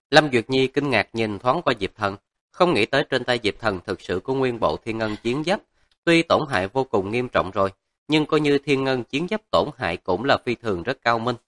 Lâm Duyệt Nhi kinh ngạc nhìn thoáng qua Diệp Thần, không nghĩ tới trên tay Diệp Thần thực sự có nguyên bộ thiên ngân chiến giáp. Tuy tổn hại vô cùng nghiêm trọng rồi, nhưng coi như thiên ngân chiến giáp tổn hại cũng là phi thường rất cao minh.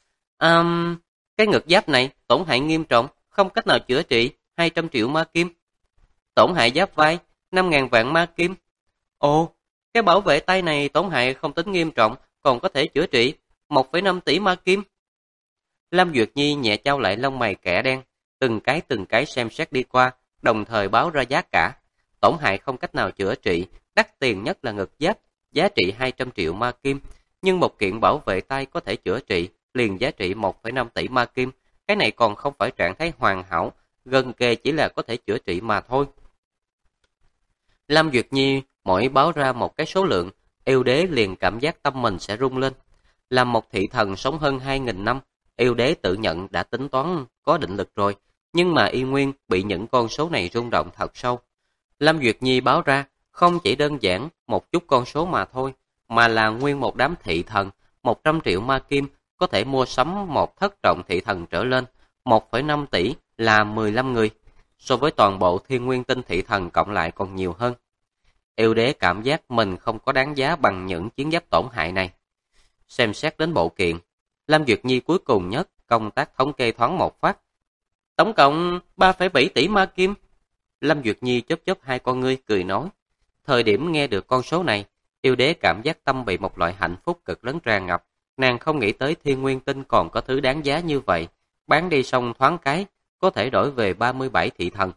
Cái ngực giáp này tổn hại nghiêm trọng, không cách nào chữa trị, 200 triệu ma kim. Tổn hại giáp vai, 5.000 vạn ma kim. Ồ, cái bảo vệ tay này tổn hại không tính nghiêm trọng, còn có thể chữa trị, 1,5 tỷ ma kim. Lâm Duyệt Nhi nhẹ trao lại lông mày kẻ đen, từng cái xem xét đi qua, đồng thời báo ra giá cả. Tổn hại không cách nào chữa trị, đắt tiền nhất là ngực giáp, giá trị 200 triệu ma kim, nhưng một kiện bảo vệ tay có thể chữa trị, liền giá trị 1,5 tỷ ma kim, cái này còn không phải trạng thái hoàn hảo, gần kề chỉ là có thể chữa trị mà thôi. Lâm Duyệt Nhi mỗi báo ra một cái số lượng, yêu đế liền cảm giác tâm mình sẽ rung lên. Làm một thị thần sống hơn 2.000 năm, yêu đế tự nhận đã tính toán có định lực rồi, nhưng mà y nguyên bị những con số này rung động thật sâu. Lâm Duyệt Nhi báo ra không chỉ đơn giản một chút con số mà thôi, mà là nguyên một đám thị thần, 100 triệu ma kim có thể mua sắm một thất trọng thị thần trở lên, 1,5 tỷ là 15 người, so với toàn bộ thiên nguyên tinh thị thần cộng lại còn nhiều hơn. Yêu đế cảm giác mình không có đáng giá bằng những chiến giáp tổn hại này. Xem xét đến bộ kiện, Lâm Duyệt Nhi cuối cùng nhất công tác thống kê thoáng một phát. Tổng cộng 3,7 tỷ ma kim. Lâm Duyệt Nhi chớp chớp hai con ngươi cười nói. Thời điểm nghe được con số này, yêu đế cảm giác tâm bị một loại hạnh phúc cực lớn tràn ngập. Nàng không nghĩ tới thiên nguyên tinh còn có thứ đáng giá như vậy. Bán đi xong thoáng cái, có thể đổi về 37 thị thần.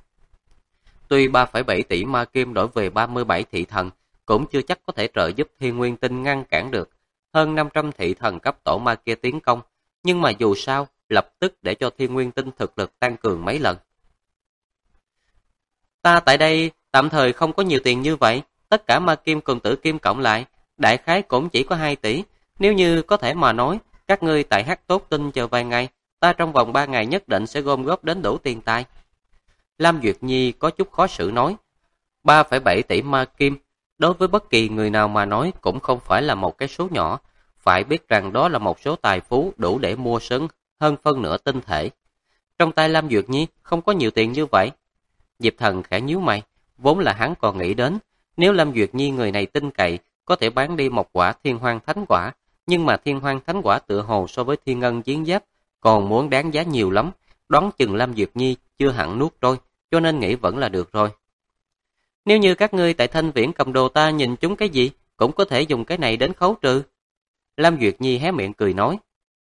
Tuy 3,7 tỷ ma kim đổi về 37 thị thần, cũng chưa chắc có thể trợ giúp thiên nguyên tinh ngăn cản được hơn 500 thị thần cấp tổ ma kia tiến công, nhưng mà dù sao, lập tức để cho thiên nguyên tinh thực lực tăng cường mấy lần. Ta tại đây tạm thời không có nhiều tiền như vậy, tất cả ma kim cùng tử kim cộng lại, đại khái cũng chỉ có 2 tỷ, nếu như có thể mà nói, các ngươi tại Hắc Tốt Tinh chờ vài ngày, ta trong vòng 3 ngày nhất định sẽ gom góp đến đủ tiền tài. Lam Duyệt Nhi có chút khó xử nói, 3,7 tỷ ma kim, đối với bất kỳ người nào mà nói cũng không phải là một cái số nhỏ, phải biết rằng đó là một số tài phú đủ để mua sớm hơn phân nửa tinh thể. Trong tay Lam Duyệt Nhi không có nhiều tiền như vậy. Diệp Thần khẽ nhíu mày, vốn là hắn còn nghĩ đến, nếu Lam Duyệt Nhi người này tin cậy, có thể bán đi một quả thiên hoang thánh quả, nhưng mà thiên hoang thánh quả tựa hồ so với thiên ngân chiến giáp còn muốn đáng giá nhiều lắm, đoán chừng Lam Duyệt Nhi chưa hẳn nuốt trôi, cho nên nghĩ vẫn là được rồi. Nếu như các ngươi tại Thanh Viễn cầm đồ ta nhìn chúng cái gì, cũng có thể dùng cái này đến khấu trừ. Lam Duyệt Nhi hé miệng cười nói.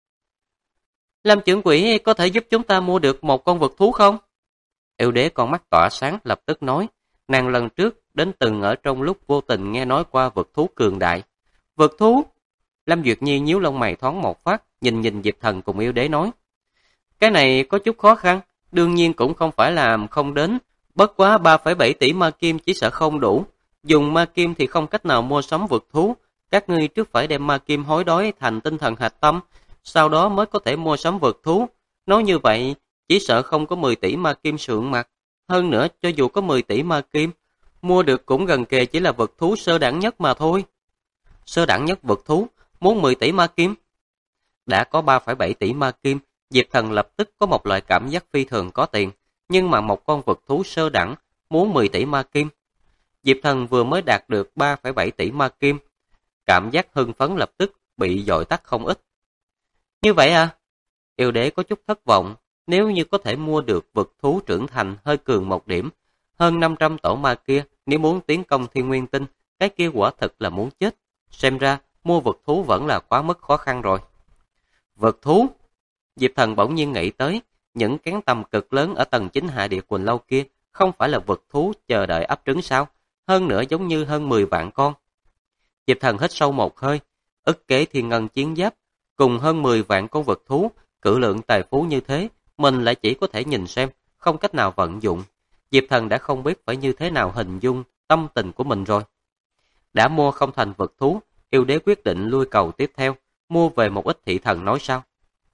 Lam trưởng quỹ có thể giúp chúng ta mua được một con vật thú không? Yêu đế con mắt tỏa sáng lập tức nói, nàng lần trước đến từng ở trong lúc vô tình nghe nói qua vật thú cường đại. Vật thú? Lam Duyệt Nhi nhíu lông mày thoáng một phát, nhìn Diệp Thần cùng yêu đế nói. Cái này có chút khó khăn, đương nhiên cũng không phải là không đến, bất quá 3,7 tỷ ma kim chỉ sợ không đủ. Dùng ma kim thì không cách nào mua sắm vật thú, các ngươi trước phải đem ma kim hối đoái thành tinh thần hạch tâm, sau đó mới có thể mua sắm vật thú. Nói như vậy, chỉ sợ không có 10 tỷ ma kim sượng mặt. Hơn nữa, cho dù có 10 tỷ ma kim, mua được cũng gần kề chỉ là vật thú sơ đẳng nhất mà thôi. Sơ đẳng nhất vật thú, muốn 10 tỷ ma kim. Đã có 3,7 tỷ ma kim, Diệp Thần lập tức có một loại cảm giác phi thường có tiền, nhưng mà một con vật thú sơ đẳng muốn 10 tỷ ma kim. Diệp Thần vừa mới đạt được 3,7 tỷ ma kim, cảm giác hưng phấn lập tức bị dội tắt không ít. Như vậy à? Yêu đế có chút thất vọng, nếu như có thể mua được vật thú trưởng thành hơi cường một điểm, hơn 500 tổ ma kia, nếu muốn tiến công thiên nguyên tinh, cái kia quả thực là muốn chết. Xem ra, mua vật thú vẫn là quá mức khó khăn rồi. Vật thú? Diệp Thần bỗng nhiên nghĩ tới, những cán tầm cực lớn ở tầng 9 hạ địa Quỳnh Lâu kia, không phải là vật thú chờ đợi ấp trứng sao? Hơn nữa giống như hơn 10 vạn con. Diệp Thần hít sâu một hơi, ức kế thiên ngân chiến giáp, cùng hơn 10 vạn con vật thú, cự lượng tài phú như thế, mình lại chỉ có thể nhìn xem, không cách nào vận dụng. Diệp Thần đã không biết phải như thế nào hình dung tâm tình của mình rồi. Đã mua không thành vật thú, yêu đế quyết định lui cầu tiếp theo, mua về một ít thị thần nói sao.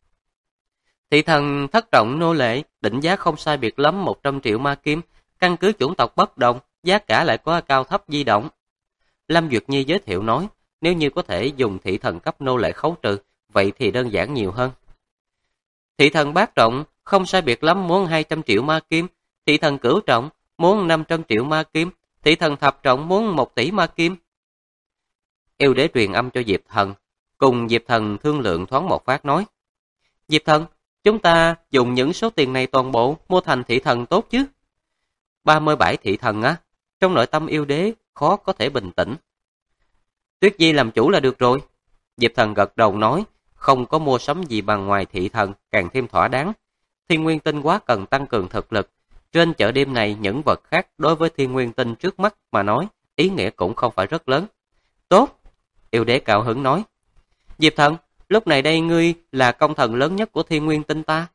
Thị thần thất trọng nô lệ, định giá không sai biệt lắm 100 triệu ma kim, căn cứ chủng tộc bất đồng, giá cả lại có cao thấp di động. Lâm Duyệt Nhi giới thiệu nói, nếu như có thể dùng thị thần cấp nô lệ khấu trừ, vậy thì đơn giản nhiều hơn. Thị thần bát trọng, không sai biệt lắm muốn 200 triệu ma kim, thị thần cửu trọng muốn 500 triệu ma kim, thị thần thập trọng muốn 1 tỷ ma kim. Yêu đế truyền âm cho Diệp Thần, cùng Diệp Thần thương lượng thoáng một phát nói. Diệp Thần, chúng ta dùng những số tiền này toàn bộ mua thành thị thần tốt chứ? 37 thị thần á, trong nội tâm yêu đế khó có thể bình tĩnh. Tuyết Di làm chủ là được rồi. Diệp Thần gật đầu nói, không có mua sắm gì bằng ngoài thị thần càng thêm thỏa đáng. Thiên Nguyên Tinh quá cần tăng cường thực lực. Trên chợ đêm này những vật khác đối với Thiên Nguyên Tinh trước mắt mà nói, ý nghĩa cũng không phải rất lớn. Tốt, yêu đế cao hứng nói. Diệp Thần, lúc này đây ngươi là công thần lớn nhất của Thiên Nguyên Tinh ta.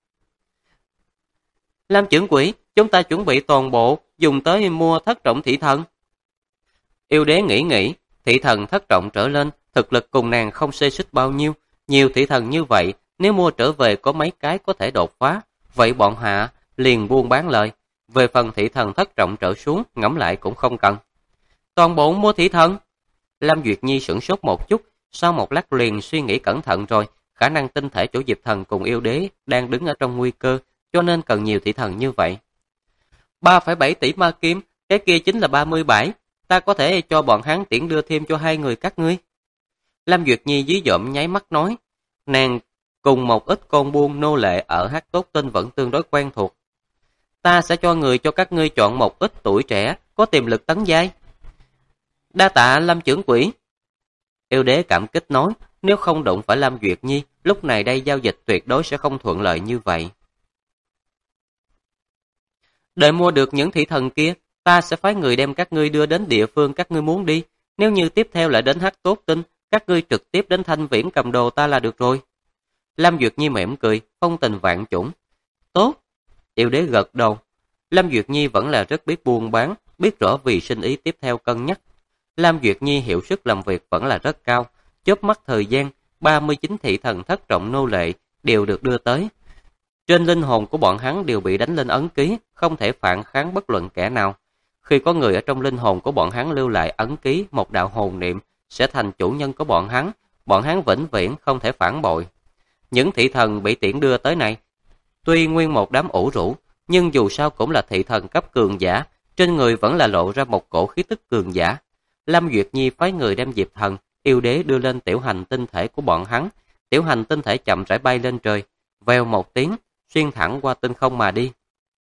Lam trưởng quỹ, chúng ta chuẩn bị toàn bộ, dùng tới mua thất trọng thị thần. Yêu đế nghĩ, thị thần thất trọng trở lên, thực lực cùng nàng không xê xích bao nhiêu. Nhiều thị thần như vậy, nếu mua trở về có mấy cái có thể đột phá, vậy bọn hạ liền buôn bán lời. Về phần thị thần thất trọng trở xuống, ngẫm lại cũng không cần. Toàn bộ mua thị thần. Lam Duyệt Nhi sửng sốt một chút, sau một lát liền suy nghĩ cẩn thận rồi, khả năng tinh thể chỗ Diệp Thần cùng yêu đế đang đứng ở trong nguy cơ, cho nên cần nhiều thị thần như vậy. 3,7 tỷ ma kim, cái kia chính là 37, ta có thể cho bọn hắn tiễn đưa thêm cho 2 người các ngươi. Lam Duyệt Nhi dí dỏm nháy mắt nói, nàng cùng một ít con buôn nô lệ ở Hắc Tốt Tinh vẫn tương đối quen thuộc. Ta sẽ cho người cho các ngươi chọn một ít tuổi trẻ, có tiềm lực tấn giai. Đa tạ Lam trưởng quỹ. Yêu đế cảm kích nói, nếu không đụng phải Lam Duyệt Nhi, lúc này đây giao dịch tuyệt đối sẽ không thuận lợi như vậy. Đợi mua được những thị thần kia, ta sẽ phái người đem các ngươi đưa đến địa phương các ngươi muốn đi. Nếu như tiếp theo lại đến Hắc Tốt Tinh, các ngươi trực tiếp đến Thanh Viễn cầm đồ ta là được rồi. Lam Duyệt Nhi mỉm cười, phong tình vạn chủng. Tốt. Yêu đế gật đầu. Lam Duyệt Nhi vẫn là rất biết buôn bán, biết rõ vì sinh ý tiếp theo cân nhắc. Lam Duyệt Nhi hiệu suất làm việc vẫn là rất cao. Chớp mắt thời gian, 39 thị thần thất trọng nô lệ đều được đưa tới. Trên linh hồn của bọn hắn đều bị đánh lên ấn ký, không thể phản kháng bất luận kẻ nào. Khi có người ở trong linh hồn của bọn hắn lưu lại ấn ký một đạo hồn niệm, sẽ thành chủ nhân của bọn hắn vĩnh viễn không thể phản bội. Những thị thần bị tiễn đưa tới này, tuy nguyên một đám ủ rũ, nhưng dù sao cũng là thị thần cấp cường giả, trên người vẫn là lộ ra một cổ khí tức cường giả. Lam Duyệt Nhi phái người đem Diệp Thần, yêu đế đưa lên tiểu hành tinh thể của bọn hắn. Tiểu hành tinh thể chậm rãi bay lên trời, vèo một tiếng, xuyên thẳng qua tinh không mà đi.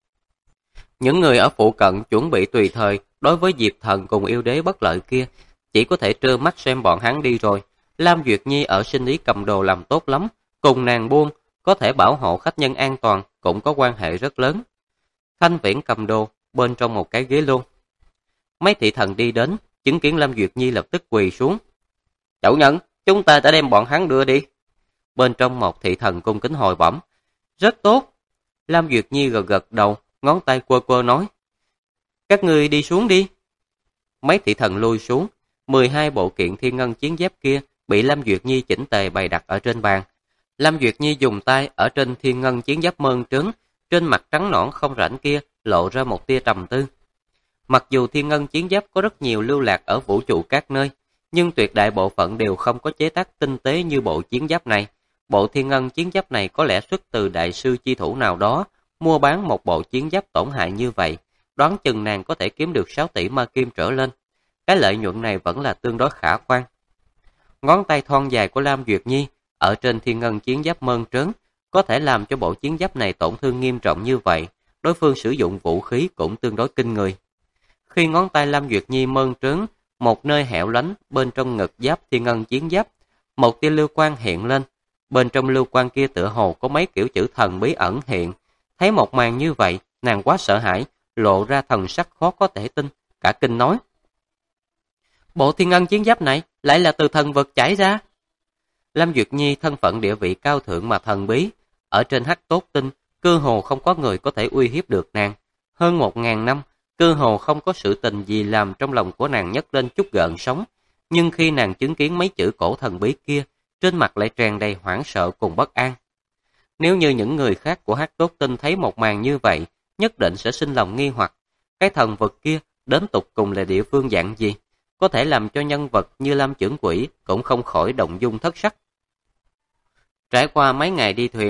Những người ở phụ cận chuẩn bị tùy thời đối với Diệp Thần cùng yêu đế bất lợi kia, chỉ có thể trơ mắt xem bọn hắn đi rồi. Lam Duyệt Nhi ở sinh ý cầm đồ làm tốt lắm, cùng nàng buôn, có thể bảo hộ khách nhân an toàn, cũng có quan hệ rất lớn. Thanh Viễn cầm đồ, bên trong một cái ghế lô. Mấy thị thần đi đến, chứng kiến Lam Duyệt Nhi lập tức quỳ xuống. Chủ nhân, chúng ta đã đem bọn hắn đưa đi. Bên trong một thị thần cung kính hồi bẩm. Rất tốt. Lam Duyệt Nhi gật gật đầu, ngón tay quơ quơ nói. Các người đi xuống đi. Mấy thị thần lui xuống, 12 bộ kiện thiên ngân chiến giáp kia bị Lam Duyệt Nhi chỉnh tề bày đặt ở trên bàn. Lam Duyệt Nhi dùng tay ở trên thiên ngân chiến giáp mơn trớn, trên mặt trắng nõn không rãnh kia lộ ra một tia trầm tư. Mặc dù thiên ngân chiến giáp có rất nhiều lưu lạc ở vũ trụ các nơi, nhưng tuyệt đại bộ phận đều không có chế tác tinh tế như bộ chiến giáp này. Bộ thiên ngân chiến giáp này có lẽ xuất từ đại sư chi thủ nào đó, mua bán một bộ chiến giáp tổn hại như vậy, đoán chừng nàng có thể kiếm được 6 tỷ ma kim trở lên. Cái lợi nhuận này vẫn là tương đối khả quan. Ngón tay thon dài của Lam Duyệt Nhi ở trên thiên ngân chiến giáp mơn trớn, có thể làm cho bộ chiến giáp này tổn thương nghiêm trọng như vậy, đối phương sử dụng vũ khí cũng tương đối kinh người. Khi ngón tay Lam Duyệt Nhi mơn trớn, một nơi hẻo lánh bên trong ngực giáp thiên ngân chiến giáp, một tia lưu quang hiện lên. Bên trong lưu quang kia tựa hồ có mấy kiểu chữ thần bí ẩn hiện. Thấy một màn như vậy, nàng quá sợ hãi, lộ ra thần sắc khó có thể tin, cả kinh nói. Bộ thiên ngân chiến giáp này lại là từ thần vật chảy ra. Lam Duyệt Nhi thân phận địa vị cao thượng mà thần bí, ở trên Hắc Tốt Tinh, cơ hồ không có người có thể uy hiếp được nàng. Hơn 1000 năm, cơ hồ không có sự tình gì làm trong lòng của nàng nhấc lên chút gợn sóng. Nhưng khi nàng chứng kiến mấy chữ cổ thần bí kia, trên mặt lại tràn đầy hoảng sợ cùng bất an. Nếu như những người khác của Hắc Tốt Tinh thấy một màn như vậy, nhất định sẽ sinh lòng nghi hoặc. Cái thần vật kia đến tục cùng là địa phương dạng gì, có thể làm cho nhân vật như Lam trưởng quỹ cũng không khỏi động dung thất sắc. Trải qua mấy ngày đi thuyền,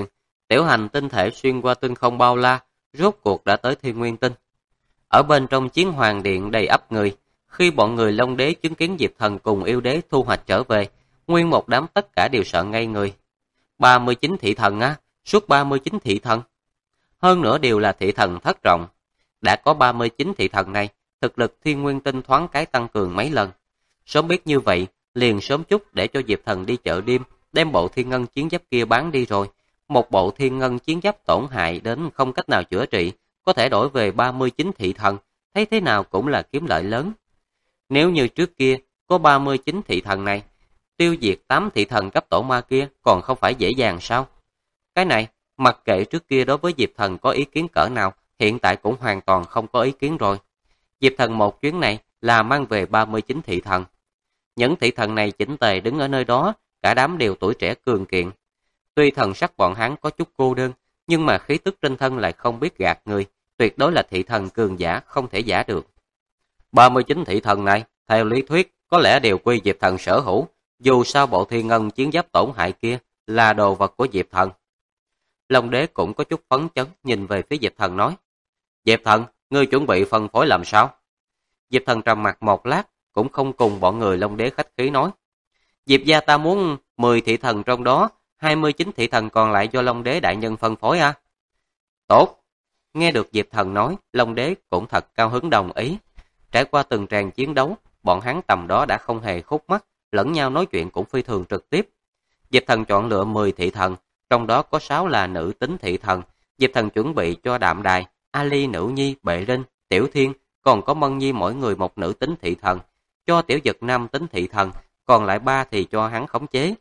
Tiểu hành tinh thể xuyên qua tinh không bao la, rốt cuộc đã tới Thiên Nguyên Tinh. Ở bên trong chiến hoàng điện đầy ắp người, khi bọn người Long Đế chứng kiến Diệp Thần cùng yêu đế thu hoạch trở về, nguyên một đám tất cả đều sợ ngây người. 39 thị thần á, suốt 39 thị thần. Hơn nữa đều là thị thần thất trọng. Đã có 39 thị thần này, thực lực Thiên Nguyên Tinh thoáng cái tăng cường mấy lần. Sớm biết như vậy, liền sớm chút để cho Diệp Thần đi chợ đêm, đem bộ thiên ngân chiến giáp kia bán đi rồi. Một bộ thiên ngân chiến giáp tổn hại đến không cách nào chữa trị, có thể đổi về 39 thị thần, thấy thế nào cũng là kiếm lợi lớn. Nếu như trước kia có 39 thị thần này, tiêu diệt 8 thị thần cấp tổ ma kia còn không phải dễ dàng sao? Cái này, mặc kệ trước kia đối với Diệp Thần có ý kiến cỡ nào, hiện tại cũng hoàn toàn không có ý kiến rồi. Diệp Thần một chuyến này là mang về 39 thị thần. Những thị thần này chỉnh tề đứng ở nơi đó, cả đám đều tuổi trẻ cường kiện. Tuy thần sắc bọn hắn có chút cô đơn, nhưng mà khí tức trên thân lại không biết gạt người, tuyệt đối là thị thần cường giả không thể giả được. 39 thị thần này, theo lý thuyết, có lẽ đều quy Diệp Thần sở hữu, dù sao bộ thiên ngân chiến giáp tổn hại kia là đồ vật của Diệp Thần. Long Đế cũng có chút phấn chấn nhìn về phía Diệp Thần nói, Diệp Thần, ngươi chuẩn bị phân phối làm sao? Diệp Thần trầm mặt một lát, cũng không cùng bọn người Long Đế khách khí nói, Diệp gia ta muốn 10 thị thần trong đó, 29 thị thần còn lại do Long Đế đại nhân phân phối à? Tốt! Nghe được Diệp Thần nói, Long Đế cũng thật cao hứng đồng ý. Trải qua từng tràng chiến đấu, bọn hắn tầm đó đã không hề khúc mắc, lẫn nhau nói chuyện cũng phi thường trực tiếp. Diệp Thần chọn lựa 10 thị thần, trong đó có 6 là nữ tính thị thần. Diệp Thần chuẩn bị cho Đạm Đài, Ali, Nữ Nhi, Bệ Linh, Tiểu Thiên, còn có Mân Nhi mỗi người một nữ tính thị thần. Cho Tiểu Dật nam tính thị thần, còn lại 3 thì cho hắn khống chế.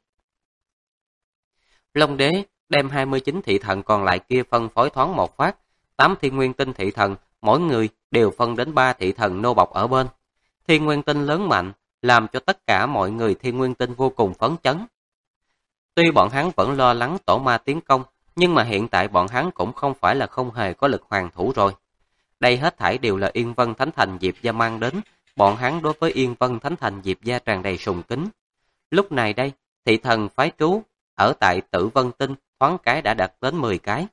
Long Đế đem 29 thị thần còn lại kia phân phối thoáng một phát, 8 Thiên Nguyên Tinh thị thần, mỗi người đều phân đến 3 thị thần nô bộc ở bên. Thiên Nguyên Tinh lớn mạnh, làm cho tất cả mọi người Thiên Nguyên Tinh vô cùng phấn chấn. Tuy bọn hắn vẫn lo lắng tổ ma tiến công, nhưng mà hiện tại bọn hắn cũng không phải là không hề có lực hoàn thủ rồi. Đây hết thảy đều là Yên Vân Thánh Thành Diệp gia mang đến, bọn hắn đối với Yên Vân Thánh Thành Diệp gia tràn đầy sùng kính. Lúc này đây, thị thần phái trú ở tại Tử Vân Tinh thoáng cái đã đạt đến 10 cái.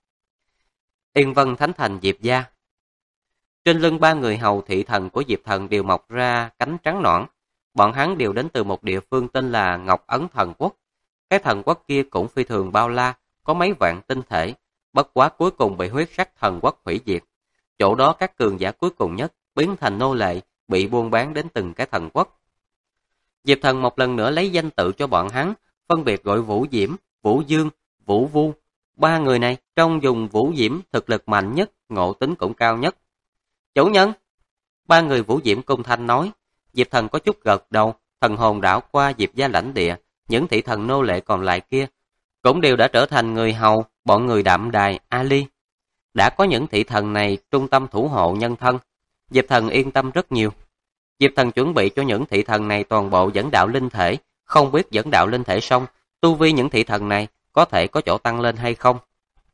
Yên Vân Thánh Thành Diệp gia. Trên lưng 3 người hầu thị thần của Diệp Thần đều mọc ra cánh trắng nõn. Bọn hắn đều đến từ một địa phương tên là Ngọc Ấn Thần Quốc. Cái thần quốc kia cũng phi thường bao la, có mấy vạn tinh thể, bất quá cuối cùng bị huyết sắc thần quốc hủy diệt. Chỗ đó các cường giả cuối cùng nhất biến thành nô lệ, bị buôn bán đến từng cái thần quốc. Diệp Thần một lần nữa lấy danh tự cho bọn hắn, phân biệt gọi Vũ Diễm, Vũ Dương, Vũ Vu. 3 người này trong dùng Vũ Diễm thực lực mạnh nhất, ngộ tính cũng cao nhất. Chủ nhân! 3 người Vũ Diễm cung thanh nói. Diệp Thần có chút gật đầu, thần hồn đảo qua Diệp gia lãnh địa, những thị thần nô lệ còn lại kia cũng đều đã trở thành người hầu, bọn người Đạm Đài, Ali. Đã có những thị thần này trung tâm thủ hộ nhân thân, Diệp Thần yên tâm rất nhiều. Diệp Thần chuẩn bị cho những thị thần này toàn bộ dẫn đạo linh thể, không biết dẫn đạo linh thể xong, tu vi những thị thần này có thể có chỗ tăng lên hay không.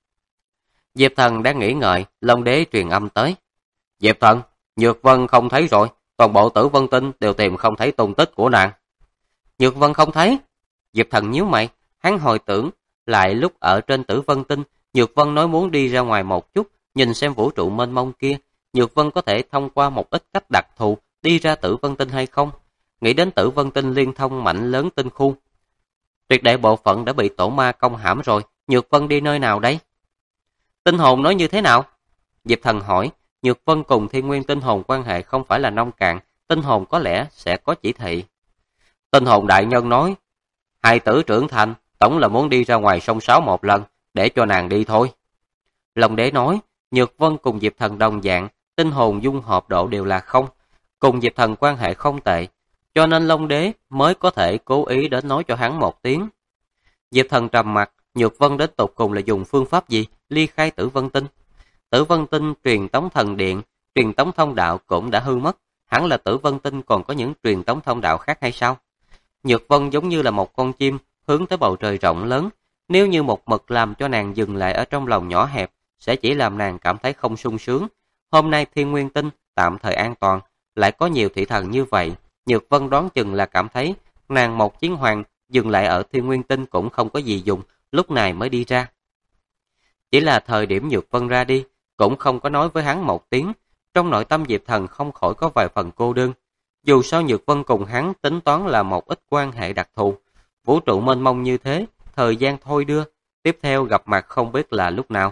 Diệp Thần đang nghĩ ngợi, Long Đế truyền âm tới. Diệp Thần, Nhược Vân không thấy rồi, toàn bộ Tử Vân Tinh đều tìm không thấy tung tích của nàng. Nhược Vân không thấy? Diệp Thần nhíu mày, hắn hồi tưởng lại lúc ở trên Tử Vân Tinh, Nhược Vân nói muốn đi ra ngoài một chút, nhìn xem vũ trụ mênh mông kia, Nhược Vân có thể thông qua một ít cách đặc thù đi ra Tử Vân Tinh hay không? Nghĩ đến Tử Vân Tinh liên thông mạnh lớn tinh khu. Tuyệt đại bộ phận đã bị tổ ma công hãm rồi, Nhược Vân đi nơi nào đấy? Tinh hồn nói như thế nào? Diệp Thần hỏi, Nhược Vân cùng Thiên Nguyên tinh hồn quan hệ không phải là nông cạn, tinh hồn có lẽ sẽ có chỉ thị. Tinh hồn đại nhân nói, hai tử trưởng thành, tổng là muốn đi ra ngoài sông sáo một lần, để cho nàng đi thôi. Long Đế nói, Nhược Vân cùng Diệp Thần đồng dạng, tinh hồn dung hợp độ đều là không, cùng Diệp Thần quan hệ không tệ, cho nên Long Đế mới có thể cố ý đến nói cho hắn một tiếng. Diệp Thần trầm mặt, Nhược Vân đến tột cùng là dùng phương pháp gì ly khai Tử Vân Tinh? Tử Vân Tinh truyền tống thần điện, truyền tống thông đạo cũng đã hư mất, hẳn là Tử Vân Tinh còn có những truyền tống thông đạo khác hay sao? Nhược Vân giống như là một con chim hướng tới bầu trời rộng lớn, nếu như một mực làm cho nàng dừng lại ở trong lòng nhỏ hẹp, sẽ chỉ làm nàng cảm thấy không sung sướng. Hôm nay Thiên Nguyên Tinh tạm thời an toàn, lại có nhiều thị thần như vậy, Nhược Vân đoán chừng là cảm thấy nàng một chiến hoàng dừng lại ở Thiên Nguyên Tinh cũng không có gì dùng, lúc này mới đi ra. Chỉ là thời điểm Nhược Vân ra đi, cũng không có nói với hắn một tiếng, trong nội tâm Diệp Thần không khỏi có vài phần cô đơn. Dù sao Nhược Vân cùng hắn tính toán là một ít quan hệ đặc thù, vũ trụ mênh mông như thế, thời gian thôi đưa, tiếp theo gặp mặt không biết là lúc nào.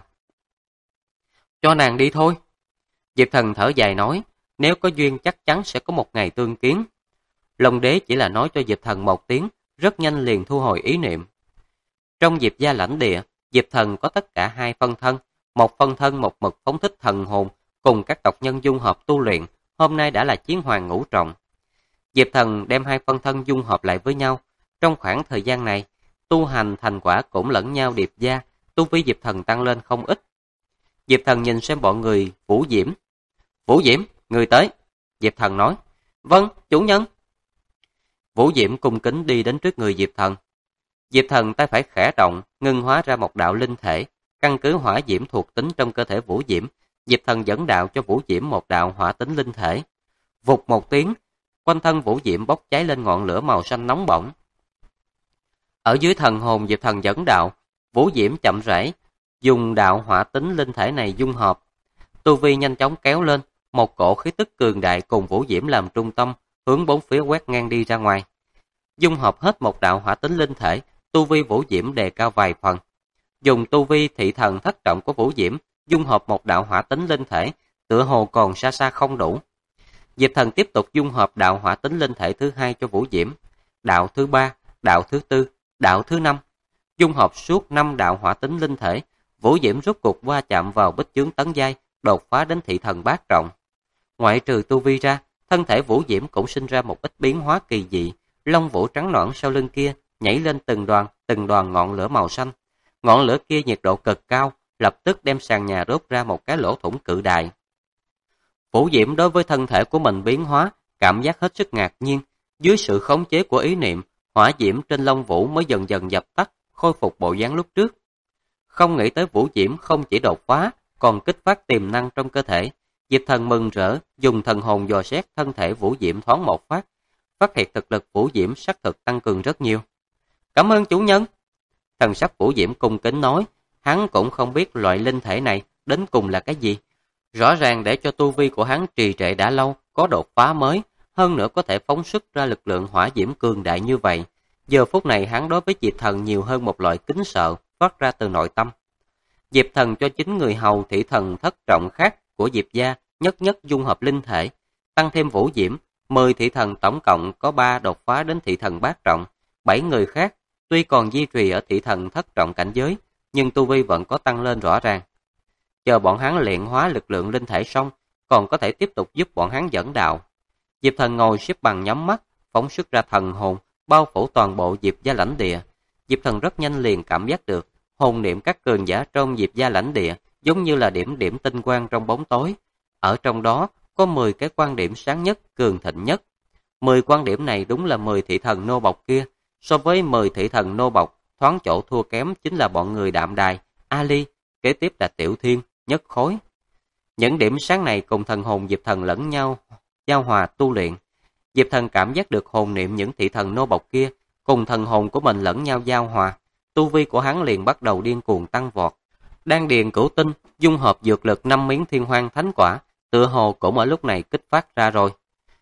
Cho nàng đi thôi. Diệp Thần thở dài nói, nếu có duyên chắc chắn sẽ có một ngày tương kiến. Long đế chỉ là nói cho Diệp Thần một tiếng, rất nhanh liền thu hồi ý niệm. Trong Diệp gia lãnh địa, Diệp Thần có tất cả 2 phân thân, một phân thân một mực phóng thích thần hồn, cùng các tộc nhân dung hợp tu luyện, hôm nay đã là chiến hoàng ngũ trọng. Diệp Thần đem 2 phân thân dung hợp lại với nhau, trong khoảng thời gian này, tu hành thành quả cũng lẫn nhau điệp gia, tu vi Diệp Thần tăng lên không ít. Diệp Thần nhìn xem bọn người Vũ Diễm. Vũ Diễm, người tới. Diệp Thần nói, vâng, chủ nhân. Vũ Diễm cung kính đi đến trước người Diệp Thần. Diệp Thần tay phải khẽ động, ngưng hóa ra một đạo linh thể, căn cứ hỏa diễm thuộc tính trong cơ thể Vũ Diễm, Diệp Thần dẫn đạo cho Vũ Diễm một đạo hỏa tính linh thể. Vụt một tiếng, quanh thân Vũ Diễm bốc cháy lên ngọn lửa màu xanh nóng bỏng. Ở dưới thần hồn Diệp Thần dẫn đạo, Vũ Diễm chậm rãi dùng đạo hỏa tính linh thể này dung hợp. Tu vi nhanh chóng kéo lên, một cổ khí tức cường đại cùng Vũ Diễm làm trung tâm, hướng bốn phía quét ngang đi ra ngoài. Dung hợp hết một đạo hỏa tính linh thể, tu vi Vũ Diễm đề cao vài phần. Dùng tu vi thị thần thất trọng của Vũ Diễm, dung hợp một đạo hỏa tính linh thể, tựa hồ còn xa xa không đủ. Diệp Thần tiếp tục dung hợp đạo hỏa tính linh thể thứ 2 cho Vũ Diễm, đạo thứ 3, đạo thứ 4, đạo thứ 5. Dung hợp suốt 5 đạo hỏa tính linh thể, Vũ Diễm rốt cục va chạm vào bích chướng tấn giai, đột phá đến thị thần bát trọng. Ngoại trừ tu vi ra, thân thể Vũ Diễm cũng sinh ra một ít biến hóa kỳ dị, lông vũ trắng nõn sau lưng kia nhảy lên từng đoàn ngọn lửa màu xanh. Ngọn lửa kia nhiệt độ cực cao, lập tức đem sàn nhà đốt ra một cái lỗ thủng cự đại. Vũ Diễm đối với thân thể của mình biến hóa, cảm giác hết sức ngạc nhiên. Dưới sự khống chế của ý niệm, hỏa diễm trên lông vũ mới dần dần dập tắt, khôi phục bộ dáng lúc trước. Không nghĩ tới Vũ Diễm không chỉ đột phá, còn kích phát tiềm năng trong cơ thể. Diệp Thần mừng rỡ, dùng thần hồn dò xét thân thể Vũ Diễm thoáng một phát hiện thực lực Vũ Diễm xác thực tăng cường rất nhiều. Cảm ơn chủ nhân. Thần sắc Vũ Diễm cung kính nói, hắn cũng không biết loại linh thể này đến cùng là cái gì. Rõ ràng để cho tu vi của hắn trì trệ đã lâu, có đột phá mới, hơn nữa có thể phóng xuất ra lực lượng hỏa diễm cường đại như vậy. Giờ phút này hắn đối với Diệp Thần nhiều hơn một loại kính sợ, phát ra từ nội tâm. Diệp Thần cho 9 người hầu thị thần thất trọng khác của Diệp gia nhất nhất dung hợp linh thể, tăng thêm Vũ Diễm, 10 thị thần tổng cộng có 3 đột phá đến thị thần bát trọng, 7 người khác tuy còn duy trì ở thị thần thất trọng cảnh giới, nhưng tu vi vẫn có tăng lên rõ ràng. Chờ bọn hắn luyện hóa lực lượng linh thể xong, còn có thể tiếp tục giúp bọn hắn dẫn đạo. Diệp Thần ngồi xếp bằng nhắm mắt, phóng xuất ra thần hồn, bao phủ toàn bộ Diệp gia lãnh địa. Diệp Thần rất nhanh liền cảm giác được, hồn niệm các cường giả trong Diệp gia lãnh địa giống như là điểm điểm tinh quang trong bóng tối. Ở trong đó có 10 cái quan điểm sáng nhất, cường thịnh nhất. 10 quan điểm này đúng là 10 thị thần nô bộc kia. So với 10 thị thần nô bộc, thoáng chỗ thua kém chính là bọn người Đạm Đài, Ali, kế tiếp là Tiểu Thiên, Nhất Khối. Những điểm sáng này cùng thần hồn Diệp Thần lẫn nhau giao hòa tu luyện. Diệp Thần cảm giác được hồn niệm những thị thần nô bộc kia cùng thần hồn của mình lẫn nhau giao hòa, tu vi của hắn liền bắt đầu điên cuồng tăng vọt. Đan điền cửu tinh dung hợp dược lực 5 miếng thiên hoang thánh quả, tựa hồ cũng ở lúc này kích phát ra rồi.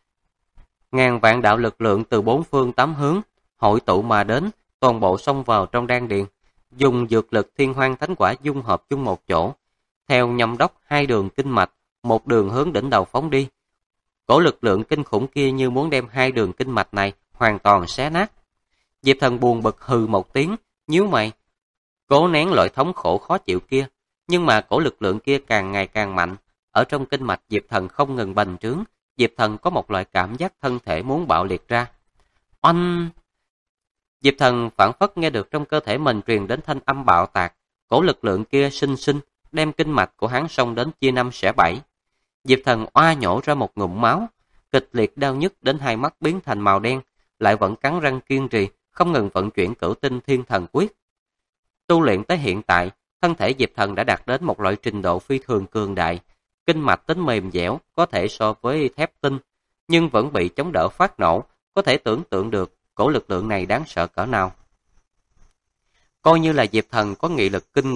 Ngàn vạn đạo lực lượng từ 4 phương 8 hướng hội tụ mà đến, toàn bộ xông vào trong đan điền, dùng dược lực thiên hoang thánh quả dung hợp chung một chỗ. Theo nhâm đốc 2 đường kinh mạch, một đường hướng đỉnh đầu phóng đi. Cổ lực lượng kinh khủng kia như muốn đem 2 đường kinh mạch này hoàn toàn xé nát. Diệp Thần buồn bực hừ một tiếng, nhíu mày, cố nén loại thống khổ khó chịu kia, nhưng mà cổ lực lượng kia càng ngày càng mạnh, ở trong kinh mạch Diệp Thần không ngừng bành trướng, Diệp Thần có một loại cảm giác thân thể muốn bạo liệt ra. Oanh! Diệp Thần phảng phất nghe được trong cơ thể mình truyền đến thanh âm bạo tạc, cổ lực lượng kia sinh sinh đem kinh mạch của hắn xông đến chia 5 xẻ 7. Diệp Thần oa nhổ ra một ngụm máu, kịch liệt đau nhức đến hai mắt biến thành màu đen, lại vẫn cắn răng kiên trì, không ngừng vận chuyển cửu tinh thiên thần quyết. Tu luyện tới hiện tại, thân thể Diệp Thần đã đạt đến một loại trình độ phi thường cường đại, kinh mạch tính mềm dẻo có thể so với thép tinh, nhưng vẫn bị chống đỡ phát nổ, có thể tưởng tượng được cổ lực lượng này đáng sợ cỡ nào. Coi như là Diệp Thần có nghị lực kinh người,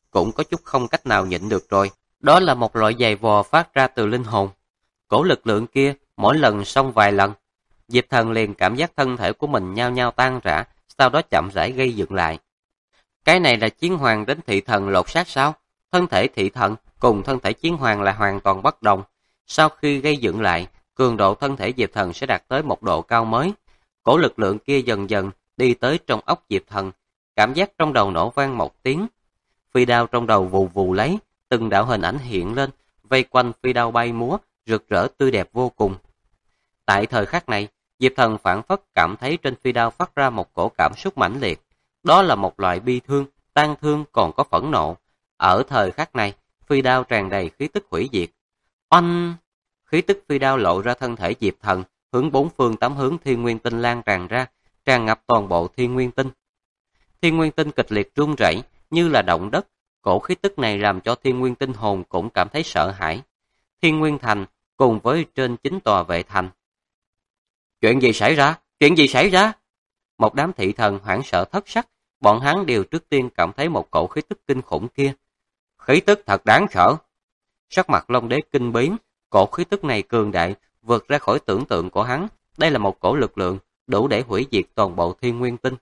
cũng có chút không cách nào nhịn được rồi. Đó là một loại giày vò phát ra từ linh hồn. Cổ lực lượng kia mỗi lần xông vài lần, Diệp Thần liền cảm giác thân thể của mình nhao nhao tan rã, sau đó chậm rãi gây dựng lại. Cái này là chiến hoàng đến thị thần lột xác sao? Thân thể thị thần cùng thân thể chiến hoàng là hoàn toàn bất đồng. Sau khi gây dựng lại, cường độ thân thể Diệp Thần sẽ đạt tới một độ cao mới. Cổ lực lượng kia dần dần đi tới trong óc Diệp Thần, cảm giác trong đầu nổ vang một tiếng. Phi đao trong đầu vù vù lấy, từng đạo hình ảnh hiện lên, vây quanh phi đao bay múa, rực rỡ tươi đẹp vô cùng. Tại thời khắc này, Diệp Thần phảng phất cảm thấy trên phi đao phát ra một cổ cảm xúc mãnh liệt. Đó là một loại bi thương, tang thương còn có phẫn nộ. Ở thời khắc này, phi đao tràn đầy khí tức hủy diệt. Oanh! Khí tức phi đao lộ ra thân thể Diệp Thần, hướng bốn phương tám hướng thiên nguyên tinh lan tràn ra, tràn ngập toàn bộ thiên nguyên tinh. Thiên nguyên tinh kịch liệt rung rẩy, như là động đất. Cổ khí tức này làm cho thiên nguyên tinh hồn cũng cảm thấy sợ hãi. Thiên nguyên thành cùng với trên 9 tòa vệ thành. Chuyện gì xảy ra? Chuyện gì xảy ra? Một đám thị thần hoảng sợ thất sắc, bọn hắn đều trước tiên cảm thấy một cổ khí tức kinh khủng kia. Khí tức thật đáng sợ. Sắc mặt Long Đế kinh biến, cổ khí tức này cường đại, vượt ra khỏi tưởng tượng của hắn. Đây là một cổ lực lượng đủ để hủy diệt toàn bộ thiên nguyên tinh.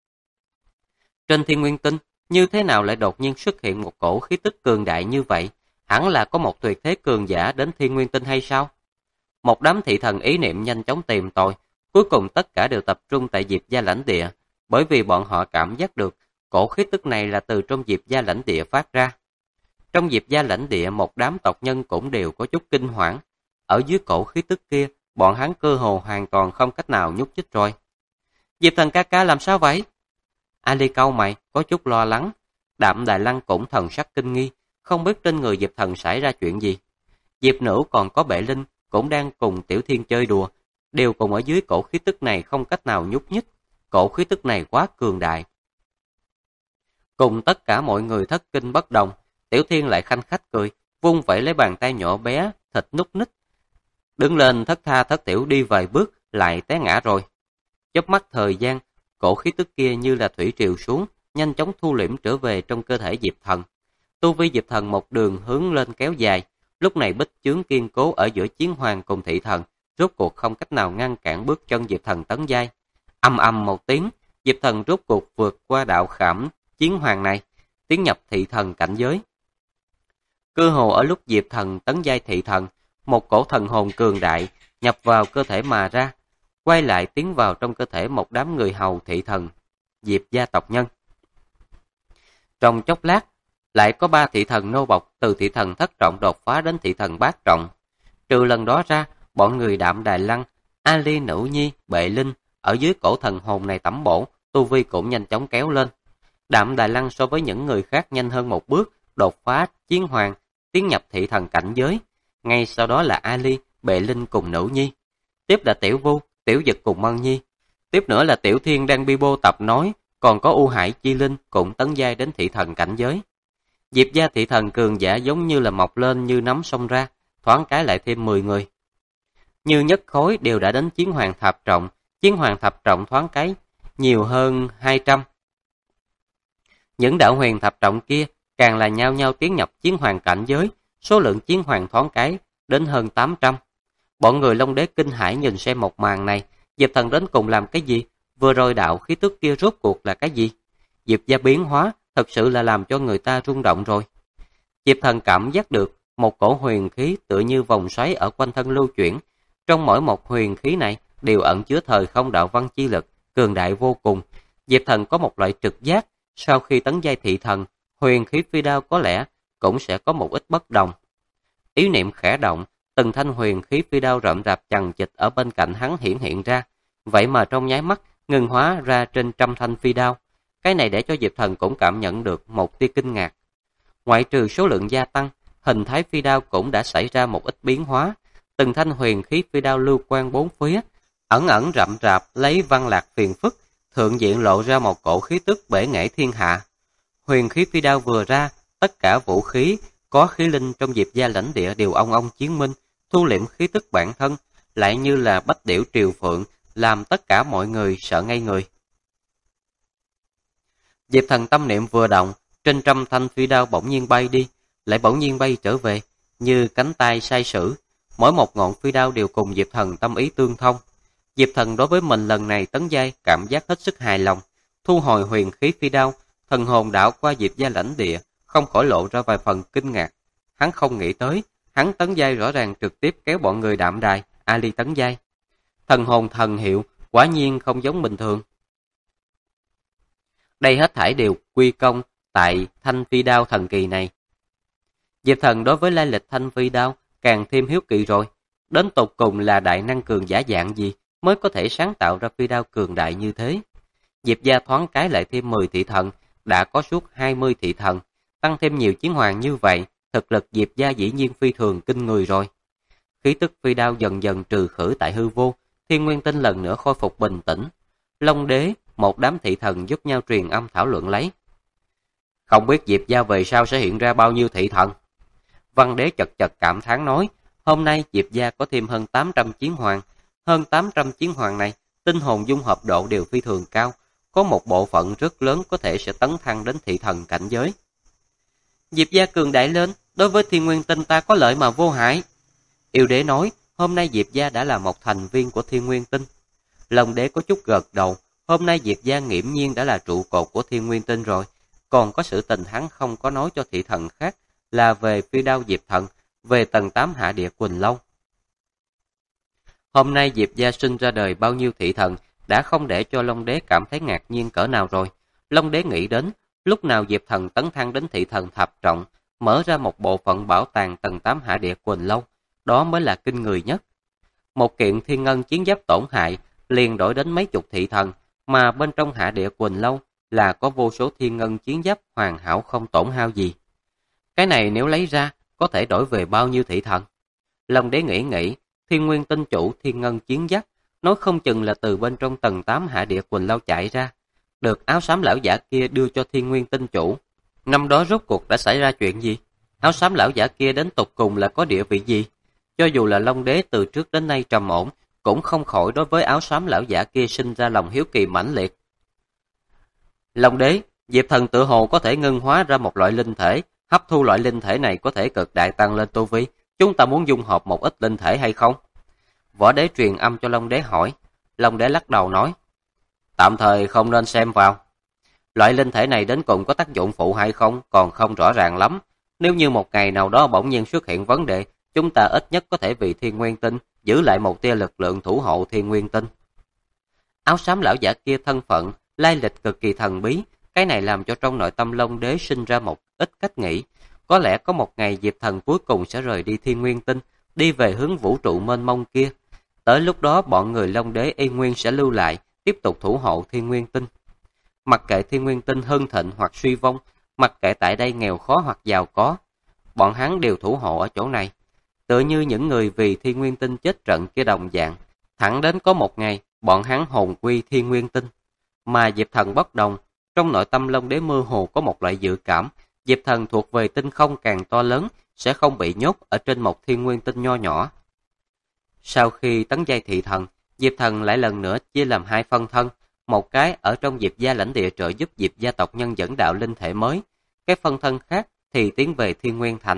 Trên thiên nguyên tinh, như thế nào lại đột nhiên xuất hiện một cổ khí tức cường đại như vậy? Hẳn là có một tuyệt thế cường giả đến thiên nguyên tinh hay sao? Một đám thị thần ý niệm nhanh chóng tìm tòi, cuối cùng tất cả đều tập trung tại Diệp gia lãnh địa, bởi vì bọn họ cảm giác được cổ khí tức này là từ trong Diệp gia lãnh địa phát ra. Trong Diệp gia lãnh địa một đám tộc nhân cũng đều có chút kinh hoảng, ở dưới cổ khí tức kia, bọn hắn cơ hồ hoàn toàn không cách nào nhúc nhích rồi. Diệp Thần ca ca làm sao vậy? Ali cau mày, có chút lo lắng. Đạm Đài Lăng cũng thần sắc kinh nghi, không biết trên người Diệp Thần xảy ra chuyện gì. Diệp Nữ còn có Bệ Linh cũng đang cùng Tiểu Thiên chơi đùa, đều cùng ở dưới cổ khí tức này không cách nào nhúc nhích. Cổ khí tức này quá cường đại. Cùng tất cả mọi người thất kinh bất đồng, Tiểu Thiên lại khanh khách cười, vung vẩy lấy bàn tay nhỏ bé, thịt núc ních. Đứng lên thất tha thất tiểu đi vài bước, lại té ngã rồi. Chớp mắt thời gian, cổ khí tức kia như là thủy triều xuống, nhanh chóng thu liễm trở về trong cơ thể Diệp Thần. Tu vi Diệp Thần một đường hướng lên kéo dài, lúc này bích chướng kiên cố ở giữa chiến hoàng cùng thị thần, rốt cuộc không cách nào ngăn cản bước chân Diệp Thần tấn giai. Ầm ầm một tiếng, Diệp Thần rốt cuộc vượt qua đạo khảm chiến hoàng này, tiến nhập thị thần cảnh giới. Cơ hồ ở lúc Diệp Thần tấn giai thị thần, một cổ thần hồn cường đại nhập vào cơ thể mà ra, quay lại tiến vào trong cơ thể một đám người hầu thị thần, Diệp gia tộc nhân. Trong chốc lát, lại có 3 thị thần nô bộc từ thị thần thất trọng đột phá đến thị thần bát trọng. Trừ lần đó ra, bọn người Đạm Đài Lăng, Ali Nữ Nhi, Bệ Linh ở dưới cổ thần hồn này tẩm bổ, tu vi cũng nhanh chóng kéo lên. Đạm Đài Lăng so với những người khác nhanh hơn một bước, đột phá chiến hoàng, tiến nhập thị thần cảnh giới. Ngay sau đó là Ali, Bệ Linh cùng Nữ Nhi. Tiếp là Tiểu Vu, Tiểu Dực cùng Mân Nhi. Tiếp nữa là Tiểu Thiên đang bi bô tập nói, còn có U Hải Chi Linh cũng tấn giai đến thị thần cảnh giới. Diệp gia thị thần cường giả giống như là mọc lên như nấm xông ra, thoáng cái lại thêm 10 người. Như nhất khối đều đã đến chiến hoàng thập trọng, chiến hoàng thập trọng thoáng cái nhiều hơn 200. Những đạo huyền thập trọng kia càng là nhao nhao tiến nhập chiến hoàng cảnh giới, số lượng chiến hoàng thoáng cái đến hơn 800. Bọn người Long Đế kinh hãi nhìn xem một màn này, Diệp Thần đến cùng làm cái gì? Vừa rồi đạo khí tức kia rốt cuộc là cái gì? Diệp gia biến hóa thật sự là làm cho người ta rung động rồi. Diệp Thần cảm giác được một cổ huyền khí tựa như vòng xoáy ở quanh thân lưu chuyển. Trong mỗi một huyền khí này đều ẩn chứa thời không đạo văn chi lực, cường đại vô cùng. Diệp Thần có một loại trực giác, sau khi tấn giai thị thần, huyền khí phi đao có lẽ cũng sẽ có một ít bất đồng. Ý niệm khẽ động, từng thanh huyền khí phi đao rậm rạp chằng chịt ở bên cạnh hắn hiển hiện ra. Vậy mà trong nháy mắt ngừng hóa ra trên trăm thanh phi đao. Cái này để cho Diệp Thần cũng cảm nhận được một tia kinh ngạc. Ngoại trừ số lượng gia tăng, hình thái phi đao cũng đã xảy ra một ít biến hóa. Từng thanh huyền khí phi đao lưu quang bốn phía, ẩn ẩn rậm rạp lấy văn lạc phiền phức, thượng diện lộ ra một cổ khí tức bể nghệ thiên hạ. Huyền khí phi đao vừa ra, tất cả vũ khí có khí linh trong Diệp gia lãnh địa đều ong ong chiến minh, thu liễm khí tức bản thân, lại như là bách điểu triều phượng, làm tất cả mọi người sợ ngây người. Diệp Thần tâm niệm vừa động, Trên trăm thanh phi đao bỗng nhiên bay đi, lại bỗng nhiên bay trở về, như cánh tay sai sử. Mỗi một ngọn phi đao đều cùng Diệp Thần tâm ý tương thông. Diệp Thần đối với mình lần này tấn giai cảm giác hết sức hài lòng, thu hồi huyền khí phi đao, thần hồn đảo qua Diệp gia lãnh địa, không khỏi lộ ra vài phần kinh ngạc. Hắn không nghĩ tới, hắn tấn giai rõ ràng trực tiếp kéo bọn người Đạm Đài, Ali tấn giai. Thần hồn thần hiệu, quả nhiên không giống bình thường. Đây hết thảy đều quy công tại thanh phi đao thần kỳ này. Diệp Thần đối với lai lịch thanh phi đao càng thêm hiếu kỳ rồi. Đến tột cùng là đại năng cường giả dạng gì mới có thể sáng tạo ra phi đao cường đại như thế. Diệp gia thoáng cái lại thêm 10 thị thần, đã có suốt 20 thị thần, tăng thêm nhiều chiến hoàng như vậy, thực lực Diệp gia dĩ nhiên phi thường kinh người rồi. Khí tức phi đao dần dần trừ khử tại hư vô, Thiên Nguyên Tinh lần nữa khôi phục bình tĩnh. Long Đế, một đám thị thần giúp nhau truyền âm thảo luận lấy. Không biết Diệp gia về sau sẽ hiện ra bao nhiêu thị thần? Văn Đế chật chật cảm thán nói, hôm nay Diệp gia có thêm hơn 800 chiến hoàng. Hơn 800 chiến hoàng này, tinh hồn dung hợp độ đều phi thường cao, có một bộ phận rất lớn có thể sẽ tấn thăng đến thị thần cảnh giới. Diệp gia cường đại lên, đối với Thiên Nguyên Tinh ta có lợi mà vô hại. Yêu Đế nói, hôm nay Diệp gia đã là một thành viên của Thiên Nguyên Tinh. Long Đế có chút gật đầu, hôm nay Diệp gia nghiễm nhiên đã là trụ cột của Thiên Nguyên Tinh rồi. Còn có sự tình hắn không có nói cho thị thần khác là về phi đao Diệp Thần, về tầng 8 hạ địa Quỳnh Lâu. Hôm nay Diệp gia sinh ra đời bao nhiêu thị thần đã không để cho Long Đế cảm thấy ngạc nhiên cỡ nào rồi. Long Đế nghĩ đến, lúc nào Diệp Thần tấn thăng đến thị thần thập trọng, mở ra một bộ phận bảo tàng tầng 8 hạ địa Quỳnh Lâu, đó mới là kinh người nhất. Một kiện thiên ngân chiến giáp tổn hại liền đổi đến mấy chục thị thần, mà bên trong hạ địa Quỳnh Lâu là có vô số thiên ngân chiến giáp hoàn hảo không tổn hao gì. Cái này nếu lấy ra, có thể đổi về bao nhiêu thị thần? Long Đế nghĩ, Thiên Nguyên Tinh chủ thiên ngân chiến giáp, nói không chừng là từ bên trong tầng 8 hạ địa Quỳnh Lâu chạy ra, được áo xám lão giả kia đưa cho Thiên Nguyên Tinh chủ. Năm đó rốt cuộc đã xảy ra chuyện gì? Áo xám lão giả kia đến tục cùng là có địa vị gì? Cho dù là Long Đế từ trước đến nay trầm ổn, cũng không khỏi đối với áo xám lão giả kia sinh ra lòng hiếu kỳ mãnh liệt. Long Đế, Diệp Thần tự hồ có thể ngưng hóa ra một loại linh thể, hấp thu loại linh thể này có thể cực đại tăng lên tu vi, chúng ta muốn dung hợp một ít linh thể hay không? Võ Đế truyền âm cho Long Đế hỏi. Long Đế lắc đầu nói, tạm thời không nên xem vào. Loại linh thể này đến cùng có tác dụng phụ hay không còn không rõ ràng lắm. Nếu như một ngày nào đó bỗng nhiên xuất hiện vấn đề, chúng ta ít nhất có thể vì Thiên Nguyên Tinh giữ lại một tia lực lượng thủ hộ Thiên Nguyên Tinh. Áo xám lão giả kia thân phận, lai lịch cực kỳ thần bí, cái này làm cho trong nội tâm Long Đế sinh ra một ít cách nghĩ. Có lẽ có một ngày Diệp Thần cuối cùng sẽ rời đi Thiên Nguyên Tinh, đi về hướng vũ trụ mênh mông kia. Tới lúc đó bọn người Long Đế y nguyên sẽ lưu lại, tiếp tục thủ hộ Thiên Nguyên Tinh. Mặc kệ Thiên Nguyên Tinh hưng thịnh hoặc suy vong, mặc kệ tại đây nghèo khó hoặc giàu có, bọn hắn đều thủ hộ ở chỗ này. Tựa như những người vì Thiên Nguyên Tinh chết trận kia đồng dạng, thẳng đến có một ngày, bọn hắn hồn quy Thiên Nguyên Tinh. Mà Diệp Thần bất đồng, trong nội tâm Long Đế mơ hồ có một loại dự cảm, Diệp Thần thuộc về tinh không càng to lớn, sẽ không bị nhốt ở trên một Thiên Nguyên Tinh nho nhỏ. Sau khi tấn giai thị thần, Diệp Thần lại lần nữa chia làm hai phân thân, một cái ở trong Diệp gia lãnh địa trợ giúp Diệp gia tộc nhân dẫn đạo linh thể mới, cái phân thân khác thì tiến về Thiên Nguyên Thành.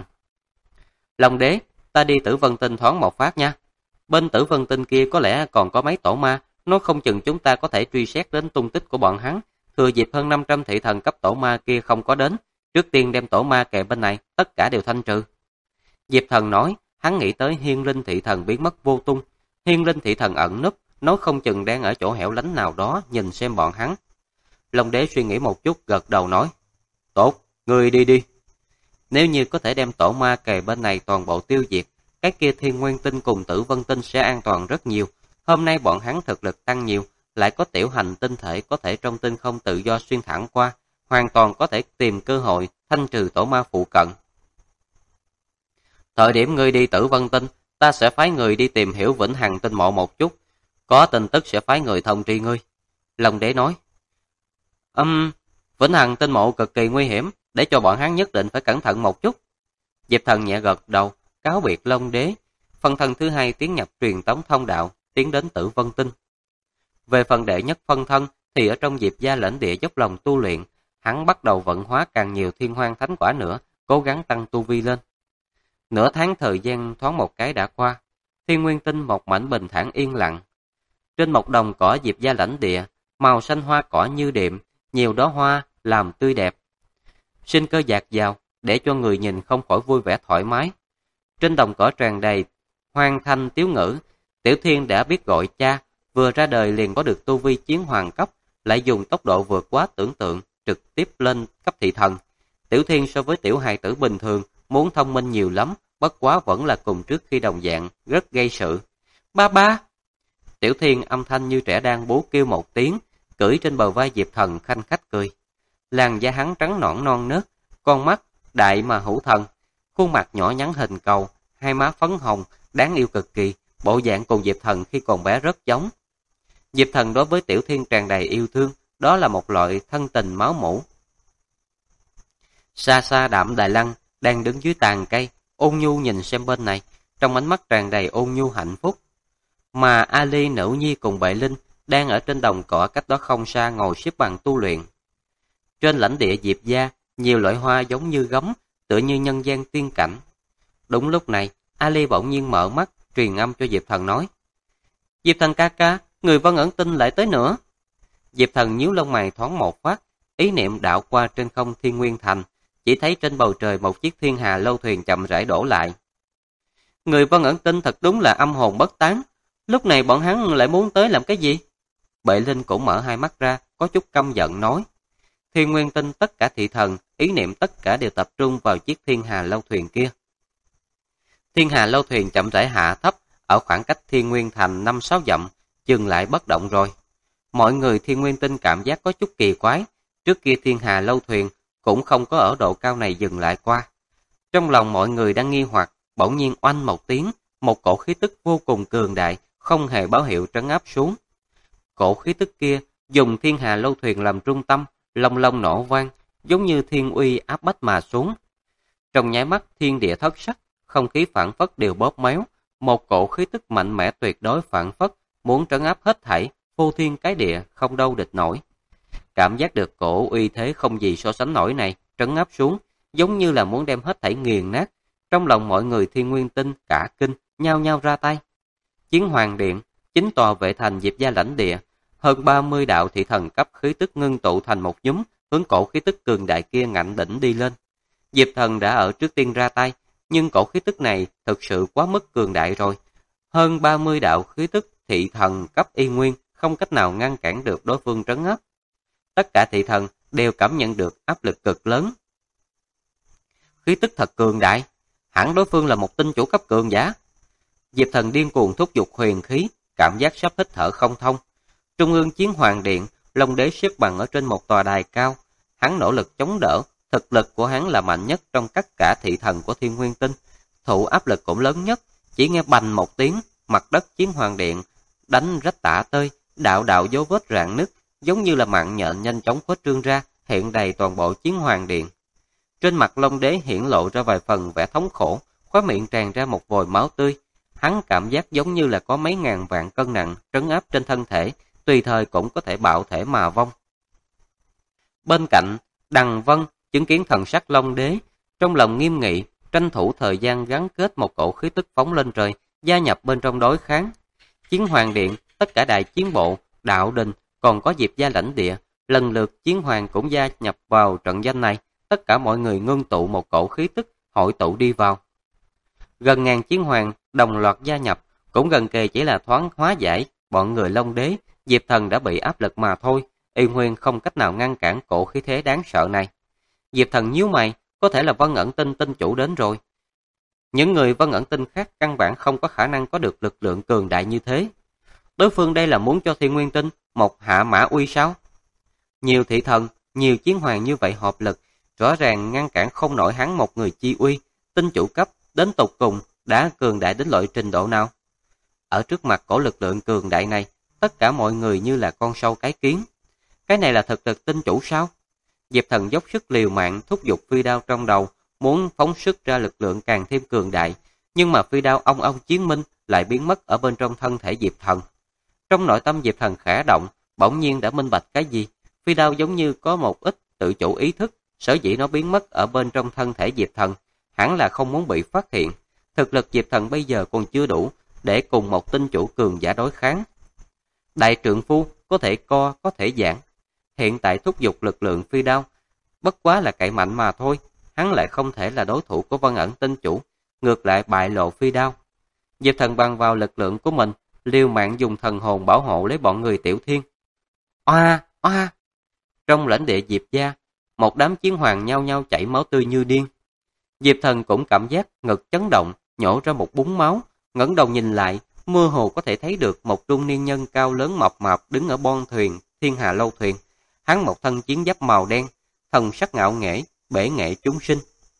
Long Đế, ta đi Tử Vân Tinh thoáng một phát nha. Bên Tử Vân Tinh kia có lẽ còn có mấy tổ ma, nói không chừng chúng ta có thể truy xét đến tung tích của bọn hắn. Thừa dịp hơn 500 thị thần cấp tổ ma kia không có đến, trước tiên đem tổ ma kề bên này, tất cả đều thanh trừ. Diệp Thần nói, hắn nghĩ tới Hiên Linh thị thần biến mất vô tung. Hiên Linh thị thần ẩn núp, nói không chừng đang ở chỗ hẻo lánh nào đó nhìn xem bọn hắn. Long Đế suy nghĩ một chút, gật đầu nói, tốt, ngươi đi đi. Nếu như có thể đem tổ ma kề bên này toàn bộ tiêu diệt, cái kia Thiên Nguyên Tinh cùng Tử Vân Tinh sẽ an toàn rất nhiều. Hôm nay bọn hắn thực lực tăng nhiều, lại có tiểu hành tinh thể có thể trong tinh không tự do xuyên thẳng qua, hoàn toàn có thể tìm cơ hội thanh trừ tổ ma phụ cận. Thời điểm ngươi đi Tử Vân Tinh, ta sẽ phái người đi tìm hiểu Vĩnh Hằng Tinh Mộ một chút, có tin tức sẽ phái người thông tri ngươi. Long Đế nói, Vĩnh Hằng Tinh Mộ cực kỳ nguy hiểm, để cho bọn hắn nhất định phải cẩn thận một chút. Diệp Thần nhẹ gật đầu, cáo biệt Long Đế. Phân thân thứ hai tiến nhập truyền tống thông đạo, tiến đến Tử Vân Tinh. Về phần đệ nhất phân thân thì ở trong Diệp gia lãnh địa dốc lòng tu luyện, hắn bắt đầu vận hóa càng nhiều thiên hoang thánh quả nữa, cố gắng tăng tu vi lên. Nửa tháng thời gian thoáng một cái đã qua, Thiên Nguyên Tinh một mảnh bình thản yên lặng. Trên một đồng cỏ Diệp gia lãnh địa, màu xanh hoa cỏ như đệm, nhiều đóa hoa làm tươi đẹp. Sinh cơ dạt dào, để cho người nhìn không khỏi vui vẻ thoải mái. Trên đồng cỏ tràn đầy hoang thanh tiếu ngữ, Tiểu Thiên đã biết gọi cha, vừa ra đời liền có được tu vi chiến hoàng cấp, lại dùng tốc độ vượt quá tưởng tượng, trực tiếp lên cấp thị thần. Tiểu Thiên so với tiểu hài tử bình thường, muốn thông minh nhiều lắm, bất quá vẫn là cùng trước khi đồng dạng, rất gây sự. Ba ba! Tiểu Thiên âm thanh như trẻ đang bú kêu một tiếng, cưỡi trên bờ vai Diệp Thần khanh khách cười. Làn da hắn trắng nõn non nớt, con mắt đại mà hữu thần, khuôn mặt nhỏ nhắn hình cầu, hai má phấn hồng, đáng yêu cực kỳ, bộ dạng cùng Diệp Thần khi còn bé rất giống. Diệp Thần đối với Tiểu Thiên tràn đầy yêu thương, đó là một loại thân tình máu mủ. Xa xa Đạm Đài Lăng đang đứng dưới tàn cây, ôn nhu nhìn xem bên này, trong ánh mắt tràn đầy ôn nhu hạnh phúc. Mà Ali, Nữ Nhi cùng Bệ Linh đang ở trên đồng cỏ cách đó không xa ngồi xếp bằng tu luyện. Trên lãnh địa Diệp gia, nhiều loại hoa giống như gấm, tựa như nhân gian tiên cảnh. Đúng lúc này, Ali bỗng nhiên mở mắt, truyền âm cho Diệp Thần nói: Diệp Thần ca ca, người Vân Ẩn Tinh lại tới nữa. Diệp Thần nhíu lông mày thoáng một phát, ý niệm đảo qua trên không Thiên Nguyên Thành, chỉ thấy trên bầu trời một chiếc thiên hà lâu thuyền chậm rãi đổ lại. Người Vân Ẩn Tinh thật đúng là âm hồn bất tán, lúc này bọn hắn lại muốn tới làm cái gì? Bệ Linh cũng mở hai mắt ra, có chút căm giận nói. Thiên Nguyên Tinh tất cả thị thần, ý niệm tất cả đều tập trung vào chiếc thiên hà lâu thuyền kia. Thiên hà lâu thuyền chậm rãi hạ thấp, ở khoảng cách Thiên Nguyên Thành 5-6 dặm, dừng lại bất động rồi. Mọi người Thiên Nguyên Tinh cảm giác có chút kỳ quái, trước kia thiên hà lâu thuyền cũng không có ở độ cao này dừng lại qua. Trong lòng mọi người đang nghi hoặc, bỗng nhiên oanh một tiếng, một cổ khí tức vô cùng cường đại, không hề báo hiệu trấn áp xuống. Cổ khí tức kia dùng thiên hà lâu thuyền làm trung tâm, long long nổ vang, giống như thiên uy áp bách mà xuống. Trong nháy mắt thiên địa thất sắc, không khí phản phất đều bóp méo, một cổ khí tức mạnh mẽ tuyệt đối phản phất, muốn trấn áp hết thảy, phô thiên cái địa, không đâu địch nổi. Cảm giác được cổ uy thế không gì so sánh nổi này, trấn áp xuống, giống như là muốn đem hết thảy nghiền nát. Trong lòng mọi người Thiên Nguyên Tinh cả kinh, nhao nhao ra tay. Chiến Hoàng Điện, chính tòa vệ thành Diệp gia lãnh địa, hơn 30 đạo thị thần cấp khí tức ngưng tụ thành một nhóm, hướng cổ khí tức cường đại kia ngạnh đỉnh đi lên. Diệp Thần đã ở trước tiên ra tay, nhưng cổ khí tức này thực sự quá mức cường đại rồi. Hơn 30 đạo khí tức thị thần cấp y nguyên, không cách nào ngăn cản được đối phương trấn áp. Tất cả thị thần đều cảm nhận được áp lực cực lớn. Khí tức thật cường đại, hẳn đối phương là một tinh chủ cấp cường giả. Diệp Thần điên cuồng thúc giục huyền khí, cảm giác sắp hít thở không thông. Trung ương Chiến Hoàng Điện, Long Đế xếp bằng ở trên một tòa đài cao, hắn nỗ lực chống đỡ, thực lực của hắn là mạnh nhất trong tất cả thị thần của Thiên Nguyên Tinh, thụ áp lực cũng lớn nhất, chỉ nghe bành một tiếng, mặt đất Chiến Hoàng Điện đánh rách tả tơi, đạo đạo dấu vết rạn nứt, giống như là mạng nhện nhanh chóng khuếch trương ra, hiện đầy toàn bộ Chiến Hoàng Điện. Trên mặt Long Đế hiển lộ ra vài phần vẻ thống khổ, khóe miệng tràn ra một vòi máu tươi. Hắn cảm giác giống như là có mấy ngàn vạn cân nặng trấn áp trên thân thể, tùy thời cũng có thể bạo thể mà vong. Bên cạnh, Đằng Vân chứng kiến thần sắc Long Đế, trong lòng nghiêm nghị, tranh thủ thời gian gắn kết một cổ khí tức phóng lên trời, gia nhập bên trong đối kháng. Chiến Hoàng Điện, tất cả đại chiến bộ, đạo đình, còn có Diệp gia lãnh địa, lần lượt Chiến Hoàng cũng gia nhập vào trận danh này, tất cả mọi người ngưng tụ một cổ khí tức, hội tụ đi vào. Gần ngàn Chiến Hoàng đồng loạt gia nhập, cũng gần kề chỉ là thoáng hóa giải, bọn người Long Đế, Diệp Thần đã bị áp lực mà thôi, y nguyên không cách nào ngăn cản cổ khí thế đáng sợ này. Diệp Thần nhíu mày, có thể là Vân Ẩn Tinh tinh chủ đến rồi. Những người Vân Ẩn Tinh khác căn bản không có khả năng có được lực lượng cường đại như thế. Đối phương đây là muốn cho Thiên Nguyên Tinh một hạ mã uy sao? Nhiều thị thần, nhiều Chiến Hoàng như vậy hợp lực, rõ ràng ngăn cản không nổi hắn một người chi uy, tinh chủ cấp, đến tục cùng, đã cường đại đến loại trình độ nào? Ở trước mặt cổ lực lượng cường đại này, tất cả mọi người như là con sâu cái kiến. Cái này là thực lực tinh chủ sao? Diệp Thần dốc sức liều mạng thúc giục phi đao trong đầu, muốn phóng xuất ra lực lượng càng thêm cường đại, nhưng mà phi đao ong ong chiến minh lại biến mất ở bên trong thân thể Diệp Thần. Trong nội tâm Diệp Thần khẽ động, bỗng nhiên đã minh bạch cái gì? Phi đao giống như có một ít tự chủ ý thức, sở dĩ nó biến mất ở bên trong thân thể Diệp Thần, hẳn là không muốn bị phát hiện. Thực lực Diệp Thần bây giờ còn chưa đủ để cùng một tinh chủ cường giả đối kháng. Đại trượng phu có thể co, có thể giãn. Hiện tại thúc giục lực lượng phi đao, bất quá là cậy mạnh mà thôi, hắn lại không thể là đối thủ của Vân Ẩn tinh chủ, ngược lại bại lộ phi đao. Diệp Thần bằng vào lực lượng của mình, liều mạng dùng thần hồn bảo hộ lấy bọn người Tiểu Thiên. Oa, oa! Trong lãnh địa Diệp gia, một đám chiến hoàng nhau nhau chảy máu tươi như điên. Diệp Thần cũng cảm giác ngực chấn động, nhổ ra một búng máu, ngẩng đầu nhìn lại, mơ hồ có thể thấy được một trung niên nhân cao lớn mập mạp đứng ở bon thuyền Thiên Hà Lâu Thuyền. Hắn một thân chiến giáp màu đen, thần sắc ngạo nghễ, bể nghệ chúng sinh.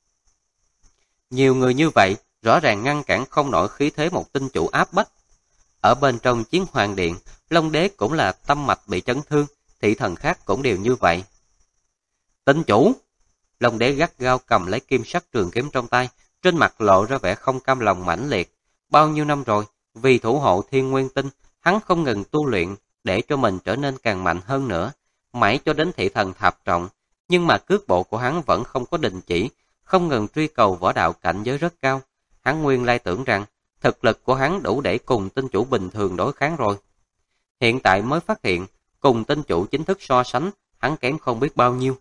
Nhiều người như vậy, rõ ràng ngăn cản không nổi khí thế một tinh chủ áp bách. Ở bên trong chiến hoàng điện, Long Đế cũng là tâm mạch bị chấn thương, thị thần khác cũng đều như vậy. Tinh chủ! Long Đế gắt gao cầm lấy kim sắc trường kiếm trong tay, trên mặt lộ ra vẻ không cam lòng mãnh liệt. Bao nhiêu năm rồi, vì thủ hộ Thiên Nguyên Tinh, hắn không ngừng tu luyện để cho mình trở nên càng mạnh hơn nữa, mãi cho đến thị thần thập trọng, nhưng mà cước bộ của hắn vẫn không có đình chỉ, không ngừng truy cầu võ đạo cảnh giới rất cao. Hắn nguyên lai tưởng rằng thực lực của hắn đủ để cùng tinh chủ bình thường đối kháng rồi. Hiện tại mới phát hiện, cùng tinh chủ chính thức so sánh, hắn kém không biết bao nhiêu.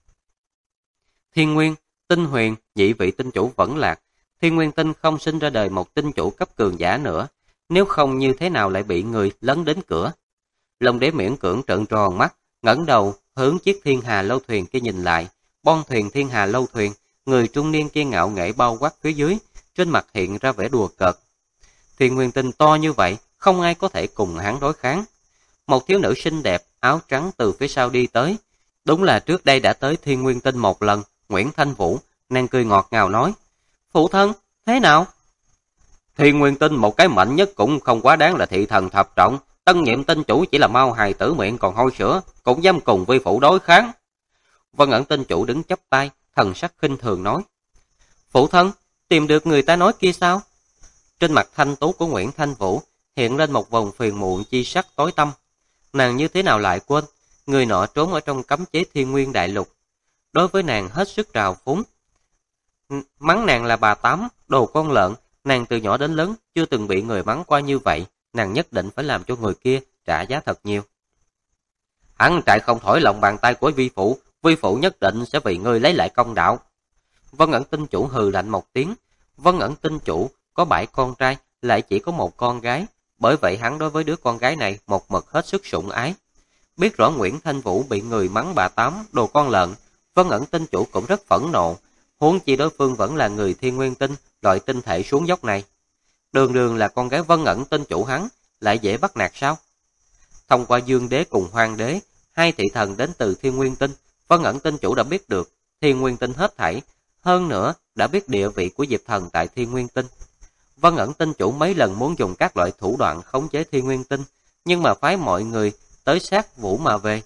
Thiên Nguyên, Tinh Huyền, nhị vị tinh chủ vẫn lạc. Thiên Nguyên Tinh không sinh ra đời một tinh chủ cấp cường giả nữa, nếu không như thế nào lại bị người lấn đến cửa. Long Đế miễn cưỡng trợn tròn mắt, ngẩng đầu hướng chiếc Thiên Hà Lâu Thuyền kia nhìn lại. Bon thuyền Thiên Hà Lâu Thuyền, người trung niên kia ngạo nghễ bao quát phía dưới, trên mặt hiện ra vẻ đùa cợt. Thiên Nguyên Tinh to như vậy, không ai có thể cùng hắn đối kháng. Một thiếu nữ xinh đẹp, áo trắng từ phía sau đi tới. Đúng là trước đây đã tới Thiên Nguyên Tinh một lần, Nguyễn Thanh Vũ, nàng cười ngọt ngào nói. Phụ thân, thế nào? Thiên Nguyên Tinh một cái mạnh nhất cũng không quá đáng là thị thần thập trọng, tân nhiệm tinh chủ chỉ là mau hài tử miệng còn hôi sữa, cũng dám cùng vi phụ đối kháng. Vân Ẩn tinh chủ đứng chắp tay, thần sắc khinh thường nói. Phụ thân, tìm được người ta nói kia sao? Trên mặt thanh tú của Nguyễn Thanh Vũ hiện lên một vòng phiền muộn chi sắc tối tăm. Nàng như thế nào lại quên, người nọ trốn ở trong cấm chế Thiên Nguyên Đại Lục. Đối với nàng hết sức trào phúng. Mắng nàng là bà Tám, đồ con lợn, nàng từ nhỏ đến lớn chưa từng bị người mắng qua như vậy, nàng nhất định phải làm cho người kia trả giá thật nhiều. Hắn chạy không thổi lòng bàn tay của vi phụ nhất định sẽ vì ngươi lấy lại công đạo. Vân Ẩn tinh chủ hừ lạnh một tiếng. Vân Ẩn tinh chủ có 7 con trai, lại chỉ có một con gái, bởi vậy hắn đối với đứa con gái này một mực hết sức sủng ái. Biết rõ Nguyễn Thanh Vũ bị người mắng bà Tám, đồ con lợn, Vân Ẩn tinh chủ cũng rất phẫn nộ, huống chi đối phương vẫn là người Thiên Nguyên Tinh, loại tinh thể xuống dốc này. Đường đường là con gái Vân Ẩn tinh chủ hắn, lại dễ bắt nạt sao? Thông qua Dương Đế cùng Hoàng Đế, hai thị thần đến từ Thiên Nguyên Tinh, Vân Ẩn tinh chủ đã biết được Thiên Nguyên Tinh hết thảy, hơn nữa đã biết địa vị của Diệp Thần tại Thiên Nguyên Tinh. Vân Ẩn tinh chủ mấy lần muốn dùng các loại thủ đoạn khống chế Thiên Nguyên Tinh, nhưng mà phái mọi người tới sát vũ mà về.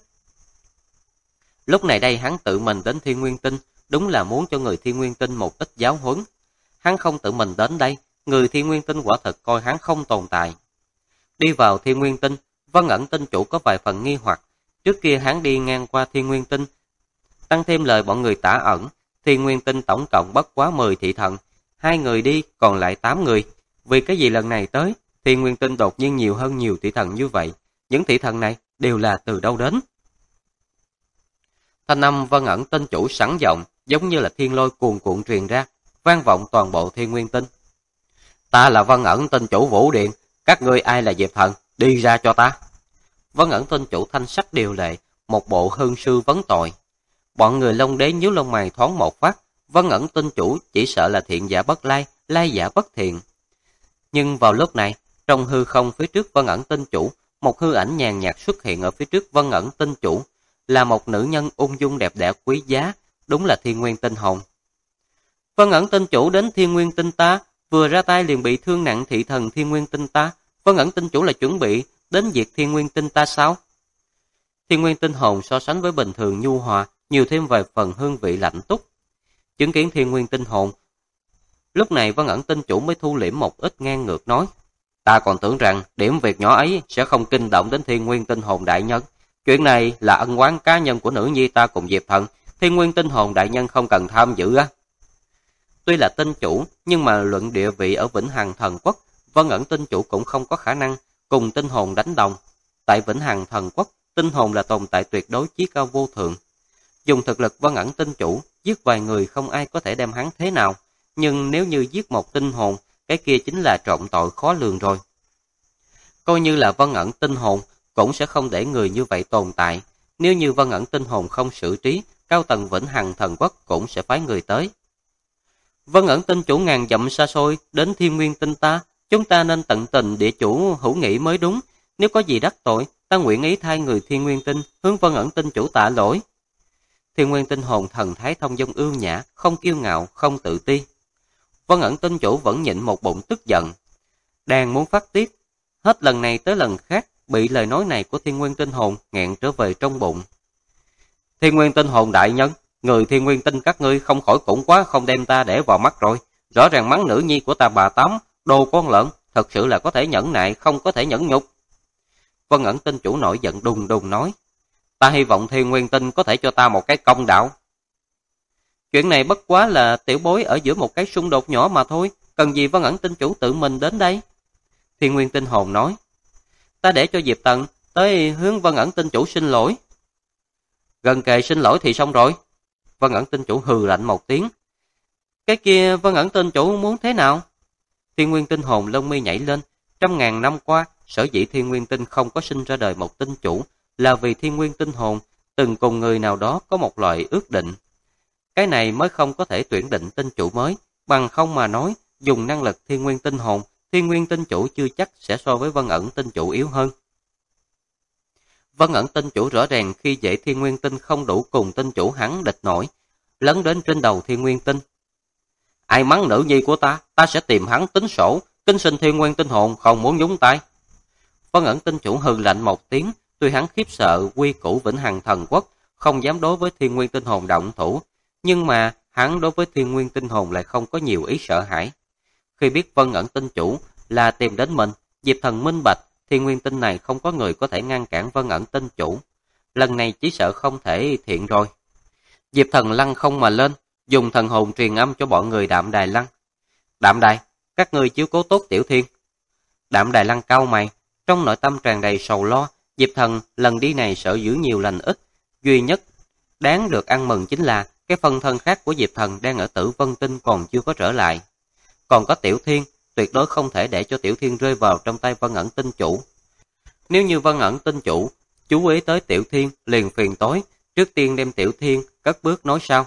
Lúc này đây hắn tự mình đến Thiên Nguyên Tinh, đúng là muốn cho người Thiên Nguyên Tinh một ít giáo huấn. Hắn không tự mình đến đây, người Thiên Nguyên Tinh quả thật coi hắn không tồn tại. Đi vào Thiên Nguyên Tinh, Vân Ẩn tinh chủ có vài phần nghi hoặc. Trước kia hắn đi ngang qua Thiên Nguyên Tinh, tăng thêm lời bọn người Tả Ẩn, Thiên Nguyên Tinh tổng cộng bất quá 10 thị thần, 2 người đi còn lại 8 người. Vì cái gì lần này tới, Thiên Nguyên Tinh đột nhiên nhiều hơn nhiều thị thần như vậy? Những thị thần này đều là từ đâu đến? Thanh âm Vân Ẩn tinh chủ sẵn giọng, giống như là thiên lôi cuồn cuộn truyền ra, vang vọng toàn bộ Thiên Nguyên Tinh. Ta là Vân Ẩn tinh chủ Vũ Điện, các ngươi ai là Diệp Thần, đi ra cho ta. Vân Ẩn tinh chủ thanh sắc điều lệ, một bộ hương sư vấn tội. Bọn người Long Đế nhíu lông mày thoáng một phát, Vân Ẩn tinh chủ chỉ sợ là thiện giả bất lai, lai giả bất thiện. Nhưng vào lúc này, trong hư không phía trước Vân Ẩn tinh chủ, một hư ảnh nhàn nhạt xuất hiện ở phía trước Vân Ẩn tinh chủ, là một nữ nhân ung dung đẹp đẽ quý giá, đúng là Thiên Nguyên Tinh Hồng. Vân Ẩn tinh chủ đến Thiên Nguyên Tinh ta, vừa ra tay liền bị thương nặng thị thần Thiên Nguyên Tinh ta, Vân Ẩn tinh chủ là chuẩn bị đến diệt Thiên Nguyên Tinh ta sao? Thiên Nguyên Tinh Hồn so sánh với bình thường nhu hòa, nhiều thêm vài phần hương vị lạnh túc. Chứng kiến Thiên Nguyên Tinh Hồn, lúc này Vân Ẩn tinh chủ mới thu liễm một ít ngang ngược nói. Ta còn tưởng rằng điểm việc nhỏ ấy sẽ không kinh động đến Thiên Nguyên Tinh Hồn đại nhân. Chuyện này là ân oán cá nhân của nữ nhi ta cùng Diệp Thần, Thiên Nguyên Tinh Hồn đại nhân không cần tham dự á. Tuy là tinh chủ, nhưng mà luận địa vị ở Vĩnh Hằng Thần Quốc, Vân Ẩn tinh chủ cũng không có khả năng cùng tinh hồn đánh đồng. Tại Vĩnh Hằng Thần Quốc, tinh hồn là tồn tại tuyệt đối chí cao vô thượng. Dùng thực lực Vân Ẩn tinh chủ, giết vài người không ai có thể đem hắn thế nào. Nhưng nếu như giết một tinh hồn, cái kia chính là trọng tội khó lường rồi. Coi như là Vân Ẩn tinh hồn, cũng sẽ không để người như vậy tồn tại. Nếu như Vân Ẩn tinh hồn không xử trí, cao tầng Vĩnh Hằng Thần Quốc cũng sẽ phái người tới. Vân Ẩn tinh chủ ngàn dặm xa xôi, đến Thiên Nguyên tinh ta, chúng ta nên tận tình địa chủ hữu nghị mới đúng. Nếu có gì đắc tội, ta nguyện ý thay người Thiên Nguyên tinh, hướng Vân Ẩn tinh chủ tạ lỗi. Thiên Nguyên tinh hồn thần thái thông dong ưu nhã, không kiêu ngạo, không tự ti. Vân Ẩn tinh chủ vẫn nhịn một bụng tức giận. Đang muốn phát tiết, hết lần này tới lần khác, bị lời nói này của Thiên Nguyên tinh hồn nghẹn trở về trong bụng. Thiên Nguyên tinh hồn đại nhân, người Thiên Nguyên tinh các ngươi không khỏi cũng quá không đem ta để vào mắt rồi. Rõ ràng mắng nữ nhi của ta bà Tám, đồ con lợn, thật sự là có thể nhẫn nại, không có thể nhẫn nhục. Vân Ẩn tinh chủ nổi giận đùng đùng nói, ta hy vọng Thiên Nguyên tinh có thể cho ta một cái công đạo. Chuyện này bất quá là tiểu bối ở giữa một cái xung đột nhỏ mà thôi, cần gì Vân Ẩn tinh chủ tự mình đến đây? Thiên Nguyên tinh hồn nói, ta để cho Diệp Tần tới hướng Vân Ẩn tinh chủ xin lỗi. Gần kề xin lỗi thì xong rồi. Vân Ẩn tinh chủ hừ lạnh một tiếng. Cái kia Vân Ẩn tinh chủ muốn thế nào? Thiên Nguyên tinh hồn lông mi nhảy lên. Trăm ngàn năm qua, sở dĩ Thiên Nguyên tinh không có sinh ra đời một tinh chủ là vì Thiên Nguyên tinh hồn từng cùng người nào đó có một loại ước định. Cái này mới không có thể tuyển định tinh chủ mới, bằng không mà nói, dùng năng lực Thiên Nguyên tinh hồn, Thiên Nguyên tinh chủ chưa chắc sẽ so với Vân Ẩn tinh chủ yếu hơn. Vân Ẩn tinh chủ rõ ràng khi dễ Thiên Nguyên tinh không đủ cùng tinh chủ hắn địch nổi, lấn đến trên đầu Thiên Nguyên tinh. Ai mắng nữ nhi của ta, ta sẽ tìm hắn tính sổ, kính xin Thiên Nguyên tinh hồn không muốn nhúng tay. Vân Ẩn tinh chủ hừ lạnh một tiếng, tuy hắn khiếp sợ quy củ Vĩnh Hằng Thần Quốc, không dám đối với Thiên Nguyên tinh hồn động thủ, nhưng mà hắn đối với Thiên Nguyên tinh hồn lại không có nhiều ý sợ hãi. Khi biết Vân Ẩn tinh chủ là tìm đến mình, Diệp Thần minh bạch, Thiên Nguyên tinh này không có người có thể ngăn cản Vân Ẩn tinh chủ. Lần này chỉ sợ không thể thiện rồi. Diệp Thần lăng không mà lên, dùng thần hồn truyền âm cho bọn người Đạm Đài Lăng. Đạm Đài, các ngươi chiếu cố tốt Tiểu Thiên. Đạm Đài Lăng cau mày, trong nội tâm tràn đầy sầu lo. Diệp Thần lần đi này sợ giữ nhiều lành ít. Duy nhất đáng được ăn mừng chính là cái phân thân khác của Diệp Thần đang ở Tử Vân Tinh còn chưa có trở lại. Còn có Tiểu Thiên, tuyệt đối không thể để cho Tiểu Thiên rơi vào trong tay Vân Ẩn tinh chủ. Nếu như Vân Ẩn tinh chủ chú ý tới Tiểu Thiên liền phiền tối, trước tiên đem Tiểu Thiên cất bước nói sau.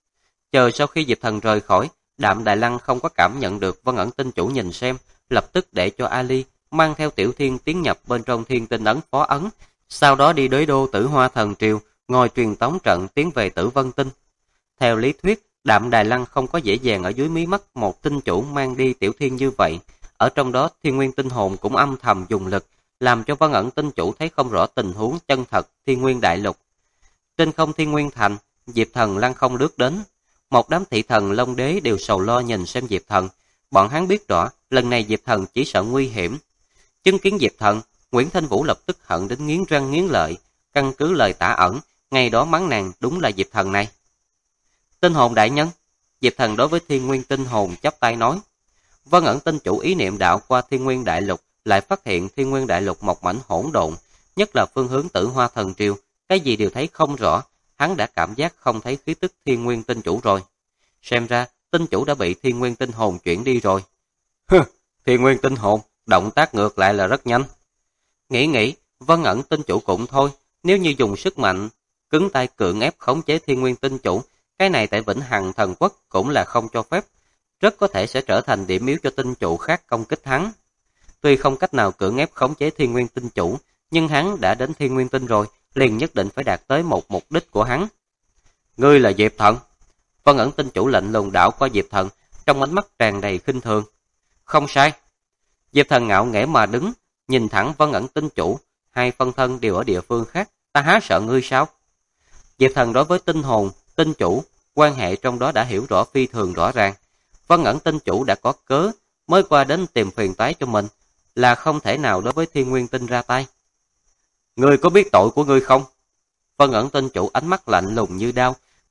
Chờ sau khi Diệp Thần rời khỏi, Đạm Đài Lăng không có cảm nhận được Vân Ẩn tinh chủ nhìn xem, lập tức để cho Ali mang theo Tiểu Thiên tiến nhập bên trong Thiên Tinh Ấn phó ấn, sau đó đi đới đô Tử Hoa Thần Triều, ngồi truyền tống trận tiến về Tử Vân Tinh. Theo lý thuyết, Đạm Đài Lăng không có dễ dàng ở dưới mí mắt một tinh chủ mang đi Tiểu Thiên như vậy. Ở trong đó, Thiên Nguyên tinh hồn cũng âm thầm dùng lực, làm cho Vân Ẩn tinh chủ thấy không rõ tình huống chân thật Thiên Nguyên đại lục. Trên không Thiên Nguyên thành, Diệp Thần lăng không lướt đến. Một đám thị thần Long Đế đều sầu lo nhìn xem Diệp Thần. Bọn hắn biết rõ, lần này Diệp Thần chỉ sợ nguy hiểm. Chứng kiến Diệp Thần, Nguyễn Thanh Vũ lập tức hận đến nghiến răng nghiến lợi. Căn cứ lời tả ẩn, ngày đó mắng nàng đúng là Diệp Thần này. Tinh hồn đại nhân, Diệp Thần đối với Thiên Nguyên tinh hồn chắp tay nói. Vân Ẩn tinh chủ ý niệm đạo qua Thiên Nguyên đại lục, lại phát hiện Thiên Nguyên đại lục một mảnh hỗn độn, nhất là phương hướng Tử Hoa Thần Triều, cái gì đều thấy không rõ, hắn đã cảm giác không thấy khí tức Thiên Nguyên tinh chủ rồi. Xem ra, tinh chủ đã bị Thiên Nguyên tinh hồn chuyển đi rồi. Thiên Nguyên tinh hồn, động tác ngược lại là rất nhanh. Nghĩ, Vân Ẩn tinh chủ cũng thôi, nếu như dùng sức mạnh, cứng tay cưỡng ép khống chế Thiên Nguyên tinh chủ, cái này tại Vĩnh Hằng Thần Quốc cũng là không cho phép, rất có thể sẽ trở thành điểm yếu cho tinh chủ khác công kích hắn. Tuy không cách nào cưỡng ép khống chế Thiên Nguyên tinh chủ, nhưng hắn đã đến Thiên Nguyên tinh rồi, liền nhất định phải đạt tới một mục đích của hắn. Ngươi là Diệp Thần. Vân Ẩn tinh chủ lạnh lùng đảo qua Diệp Thần, trong ánh mắt tràn đầy khinh thường. Không sai. Diệp Thần ngạo nghễ mà đứng, nhìn thẳng Vân Ẩn tinh chủ, hai phân thân đều ở địa phương khác, ta há sợ ngươi sao? Diệp Thần đối với tinh hồn, tinh chủ, quan hệ trong đó đã hiểu rõ phi thường rõ ràng. Vân Ẩn tinh chủ đã có cớ, mới qua đến tìm phiền toái cho mình, là không thể nào đối với Thiên Nguyên tinh ra tay. Ngươi có biết tội của ngươi không? Vân Ẩn tinh chủ ánh mắt lạnh lùng như đao,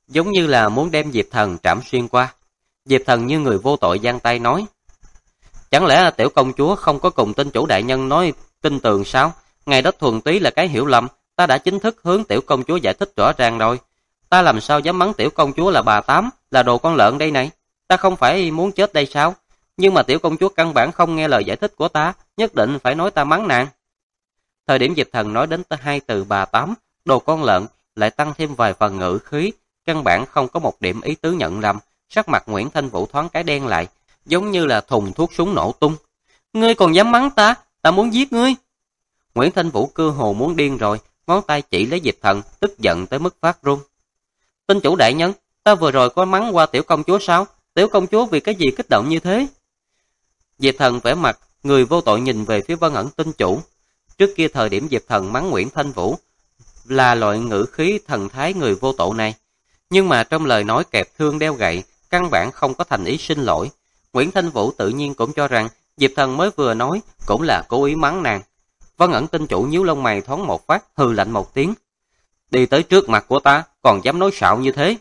giống như là muốn đem Diệp Thần trảm xuyên qua. Diệp Thần như người vô tội giang tay nói, chẳng lẽ tiểu công chúa không có cùng tinh chủ đại nhân nói tin tường sao? Ngày đó thuần túy là cái hiểu lầm, ta đã chính thức hướng tiểu công chúa giải thích rõ ràng rồi. Ta làm sao dám mắng tiểu công chúa là bà tám, là đồ con lợn đây này? Ta không phải muốn chết đây sao? Nhưng mà tiểu công chúa căn bản không nghe lời giải thích của ta, nhất định phải nói ta mắng nàng. Thời điểm Diệp Thần nói đến tới hai từ bà tám, đồ con lợn, lại tăng thêm vài phần ngữ khí, căn bản không có một điểm ý tứ nhận lầm. Sắc mặt Nguyễn Thanh Vũ thoáng cái đen lại, giống như là thùng thuốc súng nổ tung. Ngươi còn dám mắng ta, ta muốn giết ngươi. Nguyễn Thanh Vũ cơ hồ muốn điên rồi, ngón tay chỉ lấy Diệp Thần, tức giận tới mức phát run. Tinh chủ đại nhân, ta vừa rồi có mắng qua tiểu công chúa sao? Tiểu công chúa vì cái gì kích động như thế? Diệp Thần vẻ mặt, người vô tội nhìn về phía Vân Ẩn tinh chủ. Trước kia thời điểm Diệp Thần mắng Nguyễn Thanh Vũ là loại ngữ khí thần thái người vô tội này. Nhưng mà trong lời nói kẹp thương đeo gậy, căn bản không có thành ý xin lỗi. Nguyễn Thanh Vũ tự nhiên cũng cho rằng Diệp Thần mới vừa nói cũng là cố ý mắng nàng. Vân Ẩn tinh chủ nhíu lông mày thoáng một phát, hừ lạnh một tiếng. Đi tới trước mặt của ta, còn dám nói xạo như thế.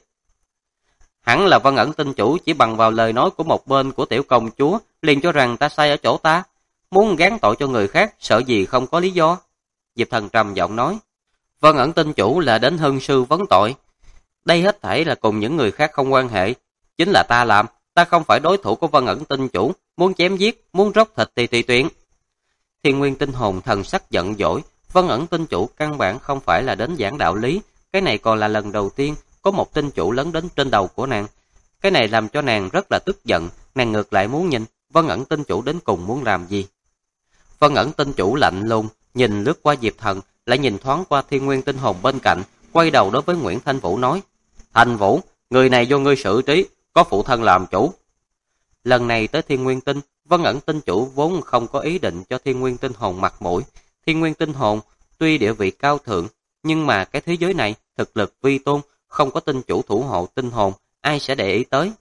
Hẳn là Vân Ẩn tinh chủ chỉ bằng vào lời nói của một bên của tiểu công chúa, liền cho rằng ta sai ở chỗ ta. Muốn gán tội cho người khác, sợ gì không có lý do. Diệp Thần trầm giọng nói. Vân Ẩn tinh chủ là đến hân sư vấn tội. Đây hết thảy là cùng những người khác không quan hệ. Chính là ta làm, ta không phải đối thủ của Vân Ẩn tinh chủ, muốn chém giết, muốn róc thịt thì tùy tiện. Thiên Nguyên tinh hồn thần sắc giận dỗi, Vân Ẩn tinh chủ căn bản không phải là đến giảng đạo lý, cái này còn là lần đầu tiên có một tinh chủ lớn đến trên đầu của nàng. Cái này làm cho nàng rất là tức giận, nàng ngược lại muốn nhìn Vân Ẩn tinh chủ đến cùng muốn làm gì. Vân Ẩn tinh chủ lạnh lùng, nhìn lướt qua Diệp Thần, lại nhìn thoáng qua Thiên Nguyên tinh hồn bên cạnh, quay đầu đối với Nguyễn Thanh Vũ nói: "Thanh Vũ, người này do ngươi xử trí, có phụ thân làm chủ." Lần này tới Thiên Nguyên tinh, Vân Ẩn tinh chủ vốn không có ý định cho Thiên Nguyên tinh hồn mặt mũi. Thiên Nguyên tinh hồn tuy địa vị cao thượng, nhưng mà cái thế giới này thực lực vi tôn, không có tinh chủ thủ hộ tinh hồn, ai sẽ để ý tới.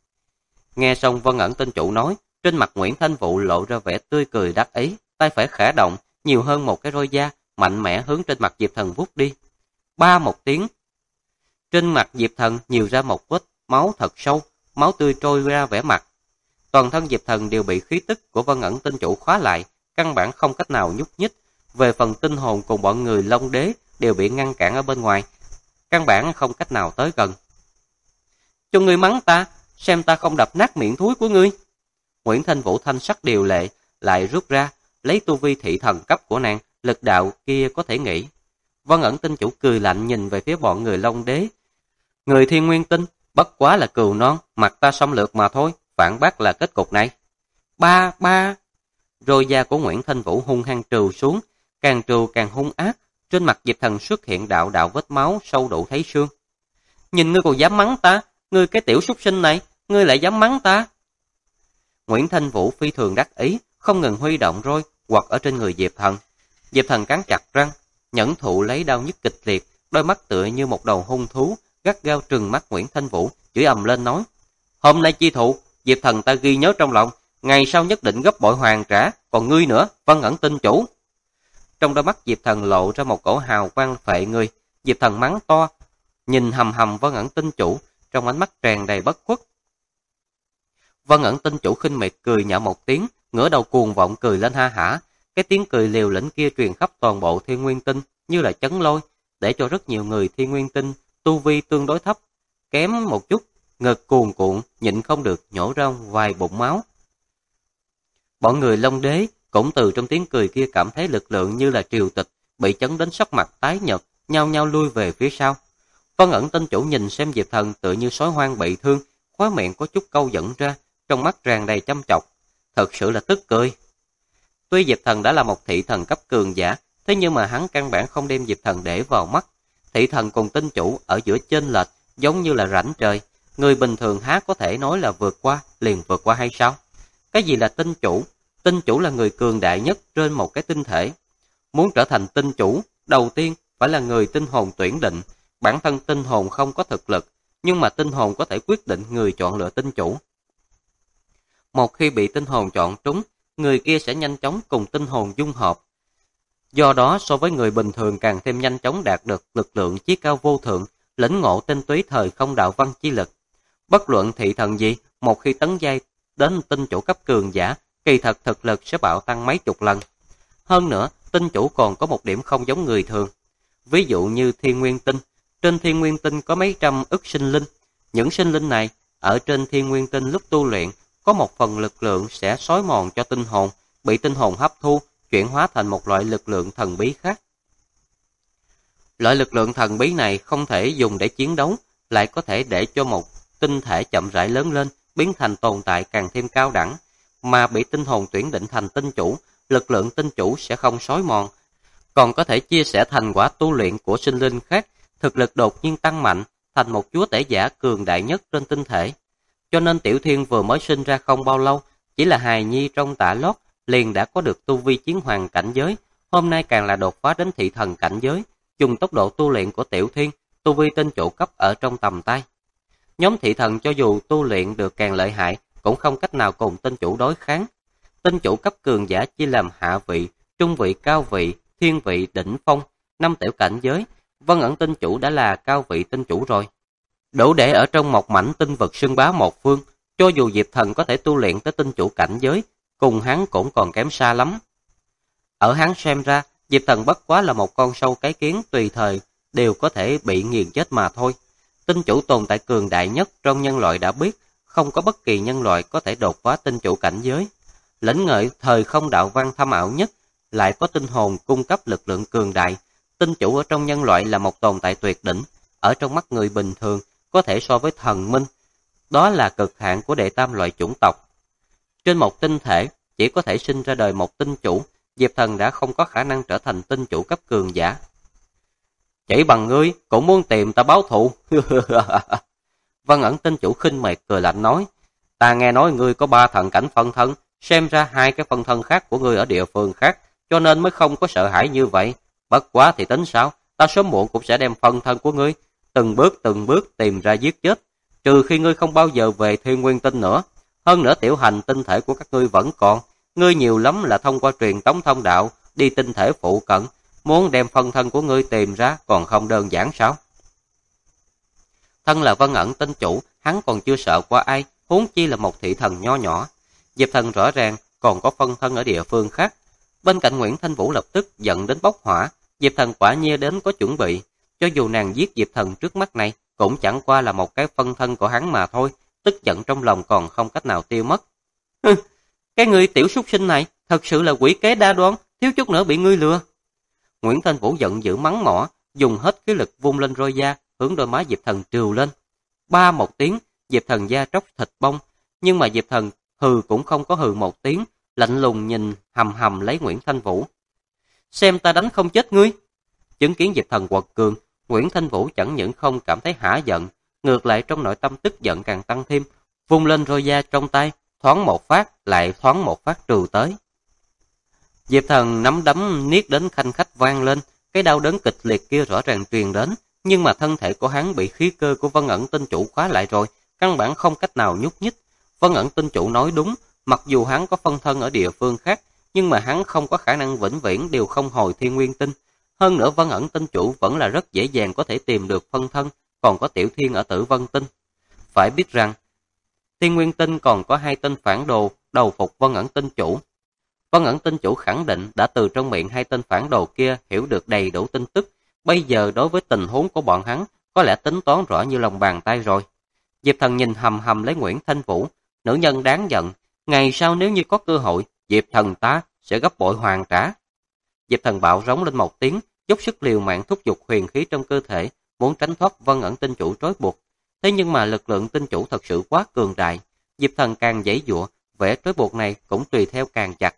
Nghe xong Vân Ẩn tinh chủ nói, trên mặt Nguyễn Thanh Vũ lộ ra vẻ tươi cười đắc ý, tay phải khẽ động, nhiều hơn một cái roi da, mạnh mẽ hướng trên mặt Diệp Thần vút đi. Ba một tiếng. Trên mặt Diệp Thần nhiều ra một vết máu thật sâu, máu tươi trôi ra vẻ mặt. Toàn thân Diệp Thần đều bị khí tức của Vân Ẩn tinh chủ khóa lại, căn bản không cách nào nhúc nhích. Về phần tinh hồn cùng bọn người Long Đế đều bị ngăn cản ở bên ngoài, căn bản không cách nào tới gần. Cho ngươi mắng ta, xem ta không đập nát miệng thúi của ngươi. Nguyễn Thanh Vũ thanh sắc điều lệ, lại rút ra, lấy tu vi thị thần cấp của nàng, lực đạo kia có thể nghĩ. Vân Ẩn tinh chủ cười lạnh nhìn về phía bọn người Long Đế. Người Thiên Nguyên tinh, bất quá là cừu non, mặt ta xâm lược mà thôi, phản bác là kết cục này. Ba. Rồi da của Nguyễn Thanh Vũ hung hăng trừ xuống, càng trừ càng hung ác, trên mặt Diệp Thần xuất hiện đạo đạo vết máu sâu đủ thấy xương. Nhìn ngươi còn dám mắng ta, ngươi cái tiểu súc sinh này, ngươi lại dám mắng ta. Nguyễn Thanh Vũ phi thường đắc ý, không ngừng huy động roi, quật ở trên người Diệp Thần. Diệp Thần cắn chặt răng, nhẫn thụ lấy đau nhức kịch liệt, đôi mắt tựa như một đầu hung thú, gắt gao trừng mắt Nguyễn Thanh Vũ, chửi ầm lên nói: "Hôm nay chi thụ, Diệp Thần ta ghi nhớ trong lòng, ngày sau nhất định gấp bội hoàn trả, còn ngươi nữa, Vân Ẩn tinh chủ." Trong đôi mắt Diệp Thần lộ ra một cổ hào quang phệ người, Diệp Thần mắng to, nhìn hầm hầm Vân Ẩn tinh chủ, trong ánh mắt tràn đầy bất khuất. Vân Ẩn tinh chủ khinh miệt cười nhạo một tiếng, ngửa đầu cuồng vọng cười lên ha hả. Cái tiếng cười liều lĩnh kia truyền khắp toàn bộ Thiên Nguyên tinh như là chấn lôi, để cho rất nhiều người Thiên Nguyên tinh tu vi tương đối thấp, kém một chút, ngực cuồn cuộn, nhịn không được nhổ ra vài bụng máu. Bọn người Long Đế cũng từ trong tiếng cười kia cảm thấy lực lượng như là triều tịch, bị chấn đến sắc mặt tái nhợt, nhao nhao lui về phía sau. Vân Ẩn tinh chủ nhìn xem Diệp Thần tựa như sói hoang bị thương, khóe miệng có chút câu giận ra, trong mắt tràn đầy chăm chọc, thật sự là tức cười. Tuy Diệp Thần đã là một thị thần cấp cường giả, thế nhưng mà hắn căn bản không đem Diệp Thần để vào mắt. Thị thần cùng tinh chủ ở giữa chênh lệch giống như là rãnh trời, người bình thường há có thể nói là vượt qua liền vượt qua hay sao? Cái gì là tinh chủ? Tinh chủ là người cường đại nhất trên một cái tinh thể. Muốn trở thành tinh chủ, đầu tiên phải là người tinh hồn tuyển định. Bản thân tinh hồn không có thực lực, nhưng mà tinh hồn có thể quyết định người chọn lựa tinh chủ. Một khi bị tinh hồn chọn trúng, người kia sẽ nhanh chóng cùng tinh hồn dung hợp. Do đó so với người bình thường càng thêm nhanh chóng đạt được lực lượng chí cao vô thượng, lĩnh ngộ tinh túy thời không đạo văn chi lực. Bất luận thị thần gì, một khi tấn giai đến tinh chủ cấp cường giả, kỳ thật thực lực sẽ bạo tăng mấy chục lần. Hơn nữa, tinh chủ còn có một điểm không giống người thường. Ví dụ như thiên nguyên tinh, trên thiên nguyên tinh có mấy trăm ức sinh linh. Những sinh linh này, ở trên thiên nguyên tinh lúc tu luyện, có một phần lực lượng sẽ xói mòn cho tinh hồn, bị tinh hồn hấp thu, chuyển hóa thành một loại lực lượng thần bí khác. Loại lực lượng thần bí này không thể dùng để chiến đấu, lại có thể để cho một tinh thể chậm rãi lớn lên, biến thành tồn tại càng thêm cao đẳng, mà bị tinh hồn tuyển định thành tinh chủ, lực lượng tinh chủ sẽ không xói mòn, còn có thể chia sẻ thành quả tu luyện của sinh linh khác, thực lực đột nhiên tăng mạnh, thành một chúa tể giả cường đại nhất trên tinh thể. Cho nên Tiểu Thiên vừa mới sinh ra không bao lâu, chỉ là hài nhi trong tã lót, liền đã có được tu vi chiến hoàng cảnh giới, hôm nay càng là đột phá đến thị thần cảnh giới, dùng tốc độ tu luyện của Tiểu Thiên, tu vi tinh chủ cấp ở trong tầm tay. Nhóm thị thần cho dù tu luyện được càng lợi hại, cũng không cách nào cùng tinh chủ đối kháng. Tinh chủ cấp cường giả chia làm hạ vị, trung vị, cao vị, thiên vị, đỉnh phong, 5 tiểu cảnh giới. Vân ẩn tinh chủ đã là cao vị tinh chủ rồi, đủ để ở trong một mảnh tinh vực xưng bá một phương. Cho dù Diệp Thần có thể tu luyện tới tinh chủ cảnh giới, cùng hắn cũng còn kém xa lắm. Ở hắn xem ra, Diệp Thần bất quá là một con sâu cái kiến, tùy thời đều có thể bị nghiền chết mà thôi. Tinh chủ tồn tại cường đại nhất trong nhân loại đã biết, không có bất kỳ nhân loại có thể đột phá tinh chủ cảnh giới. Lĩnh ngộ thời không đạo văn thâm ảo nhất, lại có tinh hồn cung cấp lực lượng cường đại. Tinh chủ ở trong nhân loại là một tồn tại tuyệt đỉnh, ở trong mắt người bình thường có thể so với thần minh. Đó là cực hạn của đệ tam loại chủng tộc. Trên một tinh thể chỉ có thể sinh ra đời một tinh chủ, Diệp Thần đã không có khả năng trở thành tinh chủ cấp cường giả. Chỉ bằng ngươi cũng muốn tìm ta báo thù. Vân ẩn tinh chủ khinh miệt cười lạnh nói, ta nghe nói ngươi có 3 thần cảnh phân thân, xem ra 2 cái phân thân khác của ngươi ở địa phương khác, cho nên mới không có sợ hãi như vậy. Bất quá thì tính sao, ta sớm muộn cũng sẽ đem phân thân của ngươi từng bước tìm ra giết chết, trừ khi ngươi không bao giờ về Thiên Nguyên Tinh nữa. Hơn nữa tiểu hành tinh thể của các ngươi vẫn còn, ngươi nhiều lắm là thông qua truyền tống thông đạo đi tinh thể phụ cận, muốn đem phân thân của ngươi tìm ra còn không đơn giản sao? Thân là Vân ẩn tinh chủ, hắn còn chưa sợ qua ai, huống chi là một thị thần nho nhỏ. Diệp Thần rõ ràng còn có phân thân ở địa phương khác. Bên cạnh Nguyễn Thanh Vũ lập tức giận đến bốc hỏa, Diệp Thần quả nhiên đến có chuẩn bị. Cho dù nàng giết Diệp Thần trước mắt này, cũng chẳng qua là một cái phân thân của hắn mà thôi, tức giận trong lòng còn không cách nào tiêu mất. Cái người tiểu súc sinh này, thật sự là quỷ kế đa đoan, thiếu chút nữa bị ngươi lừa. Nguyễn Thanh Vũ giận dữ mắng mỏ, dùng hết khí lực vung lên roi da, hướng đôi má Diệp Thần trừu lên. Ba một tiếng, Diệp Thần da tróc thịt bong, nhưng mà Diệp Thần hừ cũng không có hừ một tiếng, lạnh lùng nhìn hầm hầm lấy Nguyễn Thanh Vũ. Xem ta đánh không chết ngươi. Chứng kiến Diệp Thần quật cường, Nguyễn Thanh Vũ chẳng những không cảm thấy hả giận, ngược lại trong nội tâm tức giận càng tăng thêm, vung lên roi da trong tay, thoáng một phát, lại thoáng một phát trừ tới. Diệp Thần nắm đấm niết đến khanh khách vang lên, cái đau đớn kịch liệt kia rõ ràng truyền đến, nhưng mà thân thể của hắn bị khí cơ của Vân ẩn tinh chủ khóa lại rồi, căn bản không cách nào nhúc nhích. Vân ẩn tinh chủ nói đúng, mặc dù hắn có phân thân ở địa phương khác, nhưng mà hắn không có khả năng vĩnh viễn đều không hồi Thiên Nguyên Tinh. Hơn nữa Vân ẩn tinh chủ vẫn là rất dễ dàng có thể tìm được phân thân, còn có Tiểu Thiên ở Tử Vân Tinh. Phải biết rằng, Thiên Nguyên Tinh còn có 2 tên phản đồ đầu phục Vân ẩn tinh chủ. Vân ẩn tinh chủ khẳng định đã từ trong miệng 2 tên phản đồ kia hiểu được đầy đủ tin tức, bây giờ đối với tình huống của bọn hắn, có lẽ tính toán rõ như lòng bàn tay rồi. Diệp Thần nhìn hầm hầm lấy Nguyễn Thanh Vũ, nữ nhân đáng giận, ngày sau nếu như có cơ hội, Diệp Thần ta sẽ gấp bội hoàn trả. Diệp Thần bạo rống lên một tiếng, dốc sức liều mạng thúc giục huyền khí trong cơ thể, muốn tránh thoát Vân ẩn tinh chủ trói buộc. Thế nhưng mà lực lượng tinh chủ thật sự quá cường đại, Diệp Thần càng giãy giụa, vẻ trói buộc này cũng tùy theo càng chặt.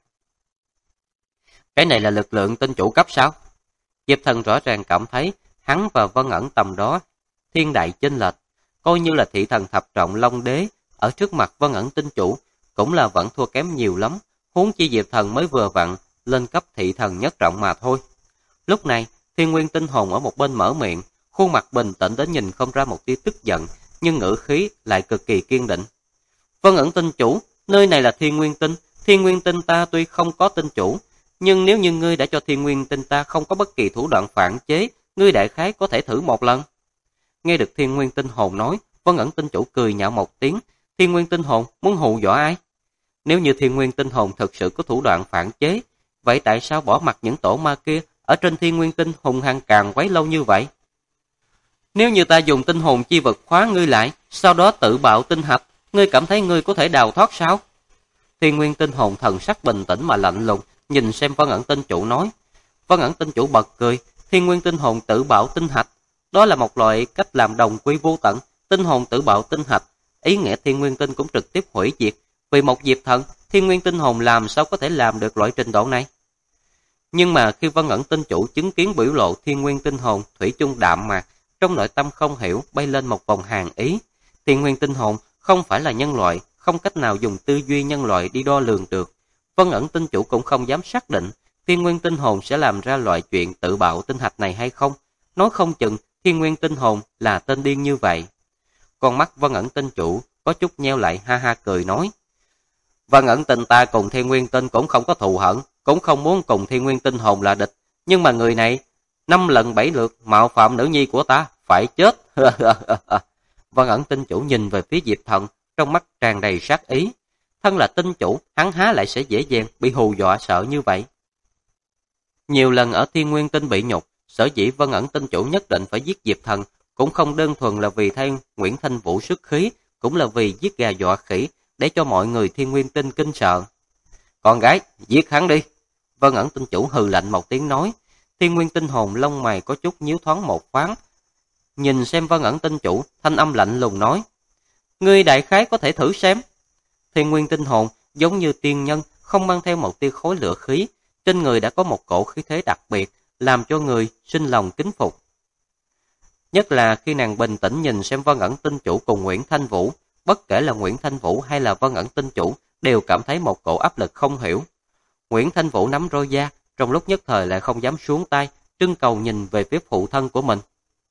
Cái này là lực lượng tinh chủ cấp sao? Diệp Thần rõ ràng cảm thấy hắn và Vân ẩn tầm đó thiên đại chênh lệch, coi như là thị thần thập trọng Long Đế ở trước mặt Vân ẩn tinh chủ cũng là vẫn thua kém nhiều lắm, huống chi Diệp Thần mới vừa vặn lên cấp thị thần nhất trọng mà thôi. Lúc này, Thiên Nguyên tinh hồn ở một bên mở miệng, khuôn mặt bình tĩnh đến nhìn không ra một tia tức giận, nhưng ngữ khí lại cực kỳ kiên định. Vân ẩn tinh chủ, nơi này là Thiên Nguyên tinh ta tuy không có tinh chủ, nhưng nếu như ngươi đã cho Thiên Nguyên tinh ta không có bất kỳ thủ đoạn phản chế, ngươi đại khái có thể thử một lần. Nghe được Thiên Nguyên Tinh Hồn nói, Vân ẩn tinh chủ cười nhạo một tiếng. Thiên Nguyên Tinh Hồn muốn hù dọa ai? Nếu như Thiên Nguyên Tinh Hồn thực sự có thủ đoạn phản chế, vậy tại sao bỏ mặc những tổ ma kia ở trên Thiên Nguyên Tinh hùng hăng càng quấy lâu như vậy? Nếu như ta dùng tinh hồn chi vật khóa ngươi lại, sau đó tự bạo tinh hạch, ngươi cảm thấy ngươi có thể đào thoát sao? Thiên Nguyên Tinh Hồn thần sắc bình tĩnh mà lạnh lùng, nhìn xem Vân ẩn tinh chủ nói. Vân ẩn tinh chủ bật cười, Thiên Nguyên Tinh Hồn tự bạo tinh hạch, đó là một loại cách làm đồng quy vô tận. Tinh hồn tự bạo tinh hạch, ý nghĩa Thiên Nguyên Tinh cũng trực tiếp hủy diệt. Vì một diệp thần, Thiên Nguyên Tinh Hồn làm sao có thể làm được loại trình độ này? Nhưng mà khi Vân ẩn tinh chủ chứng kiến biểu lộ Thiên Nguyên Tinh Hồn thủy chung đạm mạc, trong nội tâm không hiểu bay lên một vòng hàn ý. Thiên Nguyên Tinh Hồn không phải là nhân loại, không cách nào dùng tư duy nhân loại đi đo lường được. Vân ẩn tinh chủ cũng không dám xác định Thiên Nguyên Tinh Hồn sẽ làm ra loại chuyện tự bạo tinh hạch này hay không. Nói không chừng Thiên Nguyên Tinh Hồn là tên điên như vậy. Con mắt Vân ẩn tinh chủ có chút nheo lại, ha ha cười nói. Vân ẩn tinh ta cùng Thiên Nguyên Tinh cũng không có thù hận, cũng không muốn cùng Thiên Nguyên Tinh Hồn là địch. Nhưng mà người này 5 lần 7 lượt mạo phạm nữ nhi của ta, phải chết. Vân ẩn tinh chủ nhìn về phía Diệp Thần, trong mắt tràn đầy sát ý. Thân là tinh chủ, hắn há lại sẽ dễ dàng bị hù dọa sợ như vậy. Nhiều lần ở Thiên Nguyên Tinh bị nhục, sở dĩ Vân ẩn tinh chủ nhất định phải giết Diệp Thần, cũng không đơn thuần là vì thay Nguyễn Thanh Vũ xuất khí, cũng là vì giết gà dọa khỉ, để cho mọi người Thiên Nguyên Tinh kinh sợ. Con gái, giết hắn đi. Vân ẩn tinh chủ hừ lạnh một tiếng nói. Thiên Nguyên Tinh Hồn lông mày có chút nhíu thoáng một thoáng. Nhìn xem Vân ẩn tinh chủ, thanh âm lạnh lùng nói. Ngươi đại khái có thể thử xem. Thiên Nguyên Tinh Hồn giống như tiên nhân, không mang theo một tia khối lửa khí. Trên người đã có một cổ khí thế đặc biệt, làm cho người sinh lòng kính phục. Nhất là khi nàng bình tĩnh nhìn xem Vân ẩn tinh chủ cùng Nguyễn Thanh Vũ, bất kể là Nguyễn Thanh Vũ hay là Vân ẩn tinh chủ, đều cảm thấy một cổ áp lực không hiểu. Nguyễn Thanh Vũ nắm roi da, trong lúc nhất thời lại không dám xuống tay, trưng cầu nhìn về phía phụ thân của mình.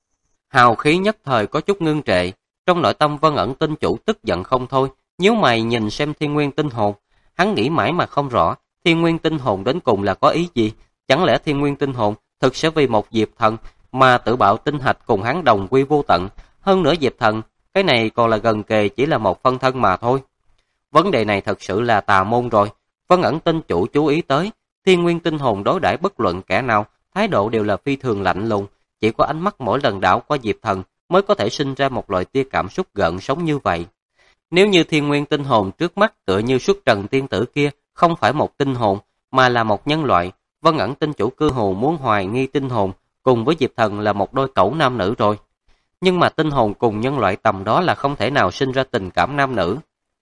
Hào khí nhất thời có chút ngưng trệ, trong nội tâm Vân ẩn tinh chủ tức giận không thôi, nhíu mày nhìn xem Thiên Nguyên Tinh Hồn. Hắn nghĩ mãi mà không rõ, Thiên Nguyên Tinh Hồn đến cùng là có ý gì? Chẳng lẽ Thiên Nguyên Tinh Hồn thực sẽ vì một diệp thần mà tự bạo tinh hạch cùng hắn đồng quy vô tận? Hơn nữa diệp thần, cái này còn là gần kề chỉ là một phân thân mà thôi. Vấn đề này thật sự là tà môn rồi. Vân ẩn tinh chủ chú ý tới, Thiên Nguyên Tinh Hồn đối đãi bất luận kẻ nào, thái độ đều là phi thường lạnh lùng, chỉ có ánh mắt mỗi lần đảo qua diệp thần mới có thể sinh ra một loại tia cảm xúc gợn sóng như vậy. Nếu như Thiên Nguyên Tinh Hồn trước mắt tựa như xuất trần tiên tử kia không phải một tinh hồn mà là một nhân loại, Vân ẩn tinh chủ cơ hồ muốn hoài nghi tinh hồn cùng với diệp thần là một đôi cẩu nam nữ rồi. Nhưng mà tinh hồn cùng nhân loại tầm đó là không thể nào sinh ra tình cảm nam nữ.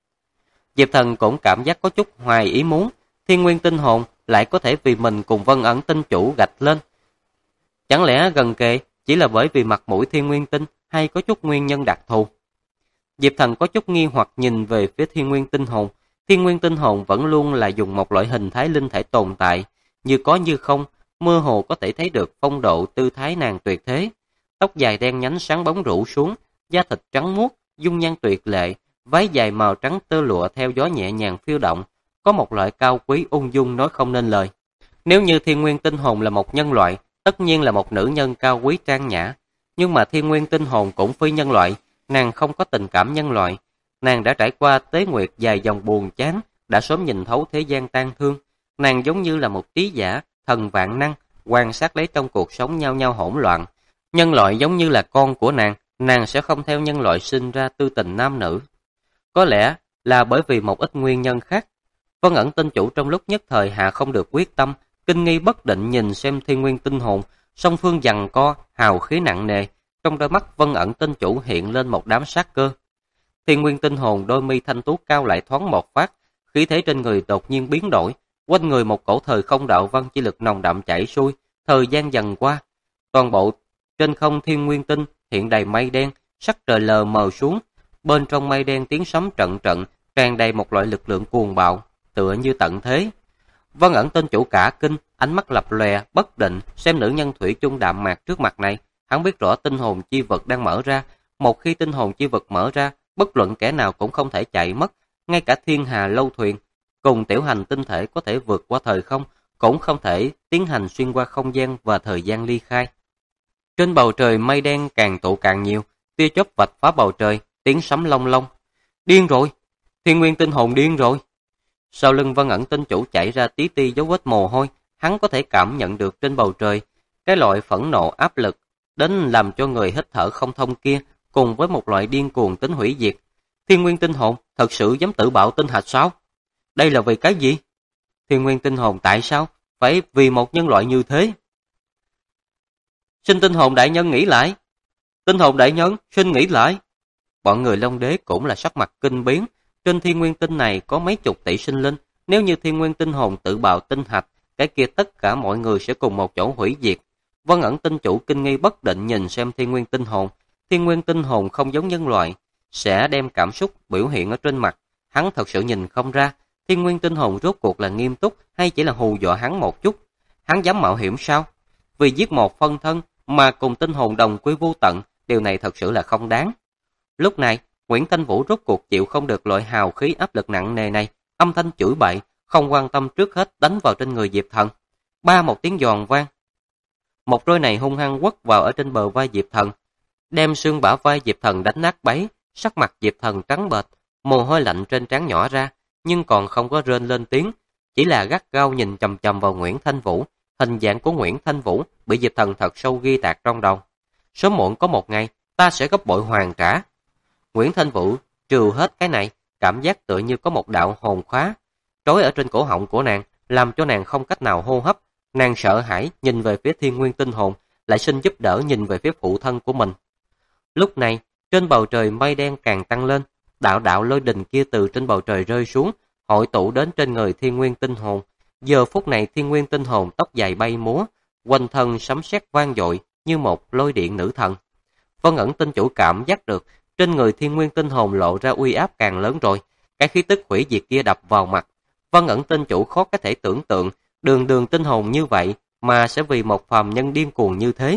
Diệp thần cũng cảm giác có chút hoài ý muốn, Thiên Nguyên Tinh Hồn lại có thể vì mình cùng Vân ẩn tinh chủ gạch lên. Chẳng lẽ gần kề chỉ là bởi vì mặt mũi Thiên Nguyên Tinh hay có chút nguyên nhân đặc thù? Diệp thần có chút nghi hoặc nhìn về phía Thiên Nguyên Tinh Hồn. Thiên Nguyên Tinh Hồn vẫn luôn là dùng một loại hình thái linh thể tồn tại, như có như không, mơ hồ có thể thấy được phong độ tư thái nàng tuyệt thế. Tóc dài đen nhánh sáng bóng rủ xuống, da thịt trắng muốt, dung nhan tuyệt lệ, váy dài màu trắng tơ lụa theo gió nhẹ nhàng phiêu động, có một loại cao quý ung dung nói không nên lời. Nếu như Thiên Nguyên Tinh Hồn là một nhân loại, tất nhiên là một nữ nhân cao quý trang nhã, nhưng mà Thiên Nguyên Tinh Hồn cũng phi nhân loại, nàng không có tình cảm nhân loại, nàng đã trải qua tế nguyệt dài dòng buồn chán, đã sớm nhìn thấu thế gian tan thương, nàng giống như là một trí giả, thần vạn năng, quan sát lấy trong cuộc sống nhau nhau hỗn loạn. Nhân loại giống như là con của nàng sẽ không theo nhân loại sinh ra tư tình nam nữ. Có lẽ là bởi vì một ít nguyên nhân khác. Vân ẩn tinh chủ trong lúc nhất thời hạ không được quyết tâm, kinh nghi bất định nhìn xem Thiên Nguyên Tinh Hồn, song phương giằng co, hào khí nặng nề, trong đôi mắt Vân ẩn tinh chủ hiện lên một đám sát cơ. Thiên Nguyên Tinh Hồn đôi mi thanh tú cao lại thoáng một phát, khí thế trên người đột nhiên biến đổi, quanh người một cổ thời không đạo văn chi lực nồng đậm chảy xuôi, thời gian dần qua, toàn bộ trên không Thiên Nguyên Tinh hiện đầy mây đen, sắc trời lờ mờ xuống, bên trong mây đen tiếng sấm trận trận, tràn đầy một loại lực lượng cuồng bạo, tựa như tận thế. Vân ẩn tinh chủ cả kinh, ánh mắt lập lòe, bất định, xem nữ nhân thủy chung đạm mạc trước mặt này, hắn biết rõ tinh hồn chi vật đang mở ra, một khi tinh hồn chi vật mở ra, bất luận kẻ nào cũng không thể chạy mất, ngay cả thiên hà lâu thuyền, cùng tiểu hành tinh thể có thể vượt qua thời không, cũng không thể tiến hành xuyên qua không gian và thời gian ly khai. Trên bầu trời mây đen càng tụ càng nhiều, tia chớp vạch phá bầu trời, tiếng sấm long long. Điên rồi! Thiên Nguyên Tinh Hồn điên rồi! Sau lưng Vân Ẩn Tinh Chủ chảy ra tí ti dấu vết mồ hôi, hắn có thể cảm nhận được trên bầu trời cái loại phẫn nộ áp lực đến làm cho người hít thở không thông kia, cùng với một loại điên cuồng tính hủy diệt. Thiên Nguyên Tinh Hồn thật sự dám tự bạo tinh hạch sao? Đây là vì cái gì? Thiên Nguyên Tinh Hồn tại sao phải vì một nhân loại như thế? Xin Tinh Hồn đại nhân nghĩ lại. Tinh Hồn đại nhân, xin nghĩ lại. Bọn người Long Đế cũng là sắc mặt kinh biến. Trên Thiên Nguyên Tinh này có mấy chục tỷ sinh linh. Nếu như Thiên Nguyên Tinh Hồn tự bạo tinh hạch, cái kia tất cả mọi người sẽ cùng một chỗ hủy diệt. Vân Ẩn Tinh Chủ kinh nghi bất định nhìn xem Thiên Nguyên Tinh Hồn. Thiên Nguyên Tinh Hồn không giống nhân loại, sẽ đem cảm xúc biểu hiện ở trên mặt. Hắn thật sự nhìn không ra Thiên Nguyên Tinh Hồn rốt cuộc là nghiêm túc hay chỉ là hù dọa hắn một chút. Hắn dám mạo hiểm sao? Vì giết một phân thân mà cùng tinh hồn đồng quy vô tận, điều này thật sự là không đáng. Lúc này, Nguyễn Thanh Vũ rốt cuộc chịu không được loại hào khí áp lực nặng nề này, âm thanh chửi bậy, không quan tâm trước hết đánh vào trên người Diệp Thần. Ba một tiếng giòn vang. Một roi này hung hăng quất vào ở trên bờ vai Diệp Thần, đem xương bả vai Diệp Thần đánh nát bấy, sắc mặt Diệp Thần trắng bệch, mồ hôi lạnh trên trán nhỏ ra, nhưng còn không có rên lên tiếng, chỉ là gắt gao nhìn chằm chằm vào Nguyễn Thanh Vũ. Hình dạng của Nguyễn Thanh Vũ bị Diệp Thần thật sâu ghi tạc trong đầu. Sớm muộn có một ngày, ta sẽ gấp bội hoàn trả. Nguyễn Thanh Vũ trừ hết cái này, cảm giác tựa như có một đạo hồn khóa trói ở trên cổ họng của nàng, làm cho nàng không cách nào hô hấp. Nàng sợ hãi nhìn về phía Thiên Nguyên Tinh Hồn, lại xin giúp đỡ nhìn về phía phụ thân của mình. Lúc này, trên bầu trời mây đen càng tăng lên, đạo đạo lôi đình kia từ trên bầu trời rơi xuống, hội tụ đến trên người Thiên Nguyên Tinh Hồn. Giờ phút này Thiên Nguyên Tinh Hồn tóc dài bay múa, quanh thân sấm sét vang dội như một lôi điện nữ thần. Vân Ẩn Tinh Chủ cảm giác được trên người Thiên Nguyên Tinh Hồn lộ ra uy áp càng lớn rồi, cái khí tức hủy diệt kia đập vào mặt. Vân Ẩn Tinh Chủ khó có thể tưởng tượng, đường tinh hồn như vậy mà sẽ vì một phàm nhân điên cuồng như thế.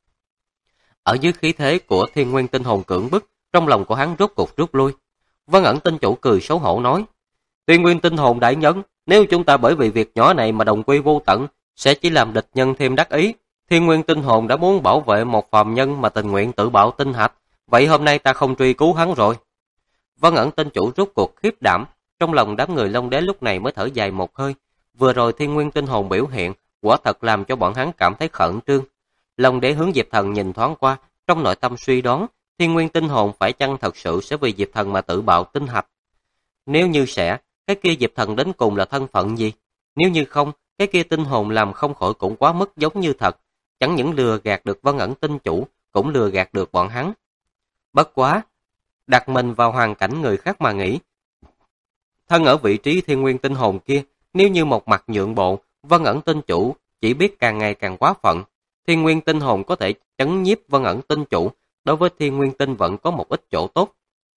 Ở dưới khí thế của Thiên Nguyên Tinh Hồn cưỡng bức, trong lòng của hắn rốt cục rút lui. Vân Ẩn Tinh Chủ cười xấu hổ nói: Thiên Nguyên Tinh Hồn đại nhân, nếu chúng ta bởi vì việc nhỏ này mà đồng quy vô tận, sẽ chỉ làm địch nhân thêm đắc ý. Thiên Nguyên Tinh Hồn đã muốn bảo vệ một phàm nhân mà tình nguyện tự bạo tinh hạch, vậy hôm nay ta không truy cứu hắn rồi. Vân Ẩn Tinh Chủ rốt cuộc khiếp đảm, trong lòng đám người Long Đế lúc này mới thở dài một hơi. Vừa rồi Thiên Nguyên Tinh Hồn biểu hiện, quả thật làm cho bọn hắn cảm thấy khẩn trương. Long Đế hướng Diệp Thần nhìn thoáng qua, trong nội tâm suy đoán, Thiên Nguyên Tinh Hồn phải chăng thật sự sẽ vì Diệp Thần mà tự bạo tinh hạch? Nếu như sẽ, cái kia Diệp Thần đến cùng là thân phận gì? Nếu như không, cái kia tinh hồn làm không khỏi cũng quá mức giống như thật. Chẳng những lừa gạt được Vân Ẩn Tinh Chủ, cũng lừa gạt được bọn hắn. Bất quá, đặt mình vào hoàn cảnh người khác mà nghĩ. Thân ở vị trí Thiên Nguyên Tinh Hồn kia, nếu như một mặt nhượng bộ, Vân Ẩn Tinh Chủ chỉ biết càng ngày càng quá phận. Thiên Nguyên Tinh Hồn có thể chấn nhiếp Vân Ẩn Tinh Chủ, đối với Thiên Nguyên Tinh vẫn có một ít chỗ tốt.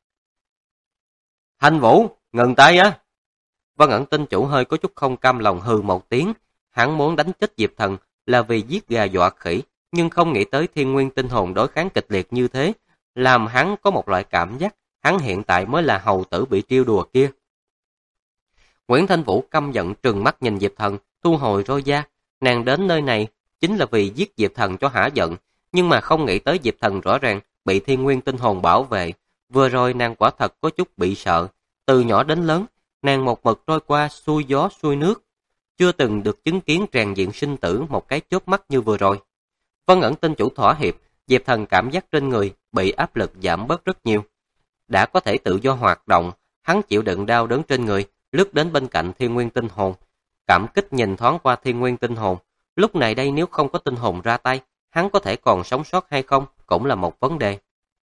Thanh Vũ, ngừng tay á! Vân Ẩn Tinh Chủ hơi có chút không cam lòng hừ một tiếng. Hắn muốn đánh chết Diệp Thần là vì giết gà dọa khỉ, nhưng không nghĩ tới Thiên Nguyên Tinh Hồn đối kháng kịch liệt như thế, làm hắn có một loại cảm giác hắn hiện tại mới là hầu tử bị trêu đùa kia. Nguyễn Thanh Vũ căm giận trừng mắt nhìn Diệp Thần, thu hồi roi da. Nàng đến nơi này chính là vì giết Diệp Thần cho hả giận, nhưng mà không nghĩ tới Diệp Thần rõ ràng bị Thiên Nguyên Tinh Hồn bảo vệ. Vừa rồi nàng quả thật có chút bị sợ. Từ nhỏ đến lớn, nàng một mực trôi qua xuôi gió xuôi nước, chưa từng được chứng kiến tràn diện sinh tử một cái chớp mắt như vừa rồi. Vân Ẩn Tinh Chủ thỏa hiệp, Diệp Thần cảm giác trên người bị áp lực giảm bớt rất nhiều. Đã có thể tự do hoạt động, hắn chịu đựng đau đớn trên người, lướt đến bên cạnh Thiên Nguyên Tinh Hồn. Cảm kích nhìn thoáng qua Thiên Nguyên Tinh Hồn, lúc này đây nếu không có tinh hồn ra tay, hắn có thể còn sống sót hay không cũng là một vấn đề.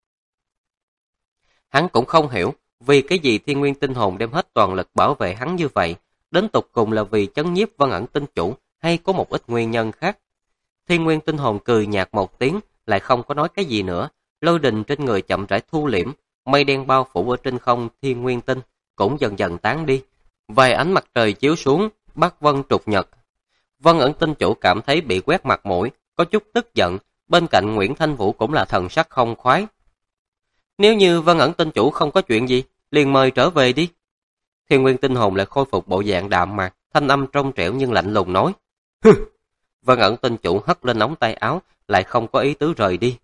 Hắn cũng không hiểu vì cái gì Thiên Nguyên Tinh Hồn đem hết toàn lực bảo vệ hắn như vậy, đến tục cùng là vì chấn nhiếp Vân Ẩn Tinh Chủ hay có một ít nguyên nhân khác. Thiên Nguyên Tinh Hồn cười nhạt một tiếng, lại không có nói cái gì nữa, lôi đình trên người chậm rãi thu liễm, mây đen bao phủ ở trên không Thiên Nguyên Tinh cũng dần dần tán đi. Vài ánh mặt trời chiếu xuống, Bắc Vân trục nhật. Vân Ẩn Tinh Chủ cảm thấy bị quét mặt mũi, có chút tức giận, bên cạnh Nguyễn Thanh Vũ cũng là thần sắc không khoái. Nếu như Vân Ẩn Tinh Chủ không có chuyện gì, liền mời trở về đi. Thiên Nguyên Tinh Hồn lại khôi phục bộ dạng đạm mạc, thanh âm trong trẻo nhưng lạnh lùng nói. Vân Ẩn Tinh Chủ hất lên ống tay áo, lại không có ý tứ rời đi.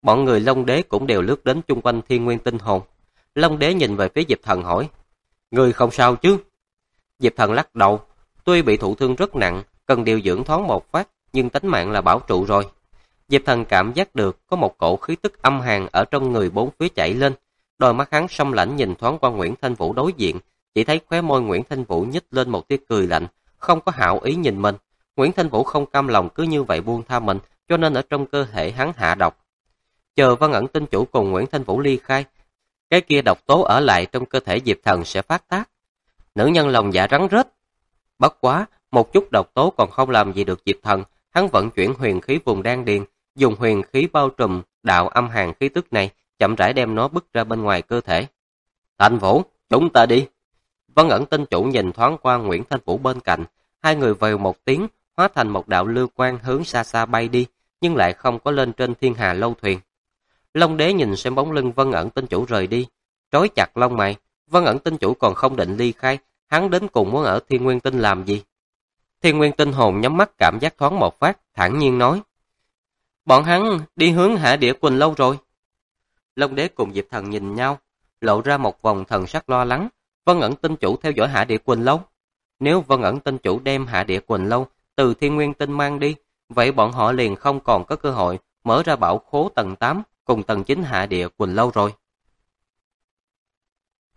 Bọn người Long Đế cũng đều lướt đến chung quanh Thiên Nguyên Tinh Hồn. Long Đế nhìn về phía Diệp Thần hỏi, người không sao chứ? Diệp Thần lắc đầu, tuy bị thụ thương rất nặng, cần điều dưỡng thoáng một phát, nhưng tính mạng là bảo trụ rồi. Diệp Thần cảm giác được có một cổ khí tức âm hàn ở trong người bốn phía chảy lên. Đôi mắt hắn sông lãnh nhìn thoáng qua Nguyễn Thanh Vũ đối diện, chỉ thấy khóe môi Nguyễn Thanh Vũ nhích lên một tia cười lạnh, không có hảo ý nhìn mình. Nguyễn Thanh Vũ không cam lòng cứ như vậy buông tha mình, cho nên ở trong cơ thể hắn hạ độc. Chờ Vân Ẩn Tinh Chủ cùng Nguyễn Thanh Vũ ly khai, cái kia độc tố ở lại trong cơ thể Diệp Thần sẽ phát tác. Nữ nhân lòng dạ rắn rết. Bất quá, một chút độc tố còn không làm gì được Diệp Thần, hắn vận chuyển huyền khí vùng đan điền, dùng huyền khí bao trùm đạo âm hàn khí tức này, chậm rãi đem nó bứt ra bên ngoài cơ thể. Thanh Vũ, chúng ta đi. Vân Ẩn Tinh Chủ nhìn thoáng qua Nguyễn Thanh Vũ bên cạnh, hai người vèo một tiếng, hóa thành một đạo lưu quang hướng xa xa bay đi, nhưng lại không có lên trên Thiên Hà lâu thuyền. Long Đế nhìn xem bóng lưng Vân Ẩn Tinh Chủ rời đi, trói chặt lông mày. Vân Ẩn Tinh Chủ còn không định ly khai, hắn đến cùng muốn ở Thiên Nguyên Tinh làm gì? Thiên Nguyên Tinh Hồn nhắm mắt cảm giác thoáng một phát, thản nhiên nói, bọn hắn đi hướng Hạ Địa Quỳnh Lâu rồi. Long Đế cùng Diệp Thần nhìn nhau, lộ ra một vòng thần sắc lo lắng. Vân Ẩn Tinh Chủ theo dõi Hạ Địa Quỳnh Lâu. Nếu Vân Ẩn Tinh Chủ đem Hạ Địa Quỳnh Lâu từ Thiên Nguyên Tinh mang đi, vậy bọn họ liền không còn có cơ hội mở ra bảo khố tầng 8 cùng tầng 9 Hạ Địa Quỳnh Lâu rồi.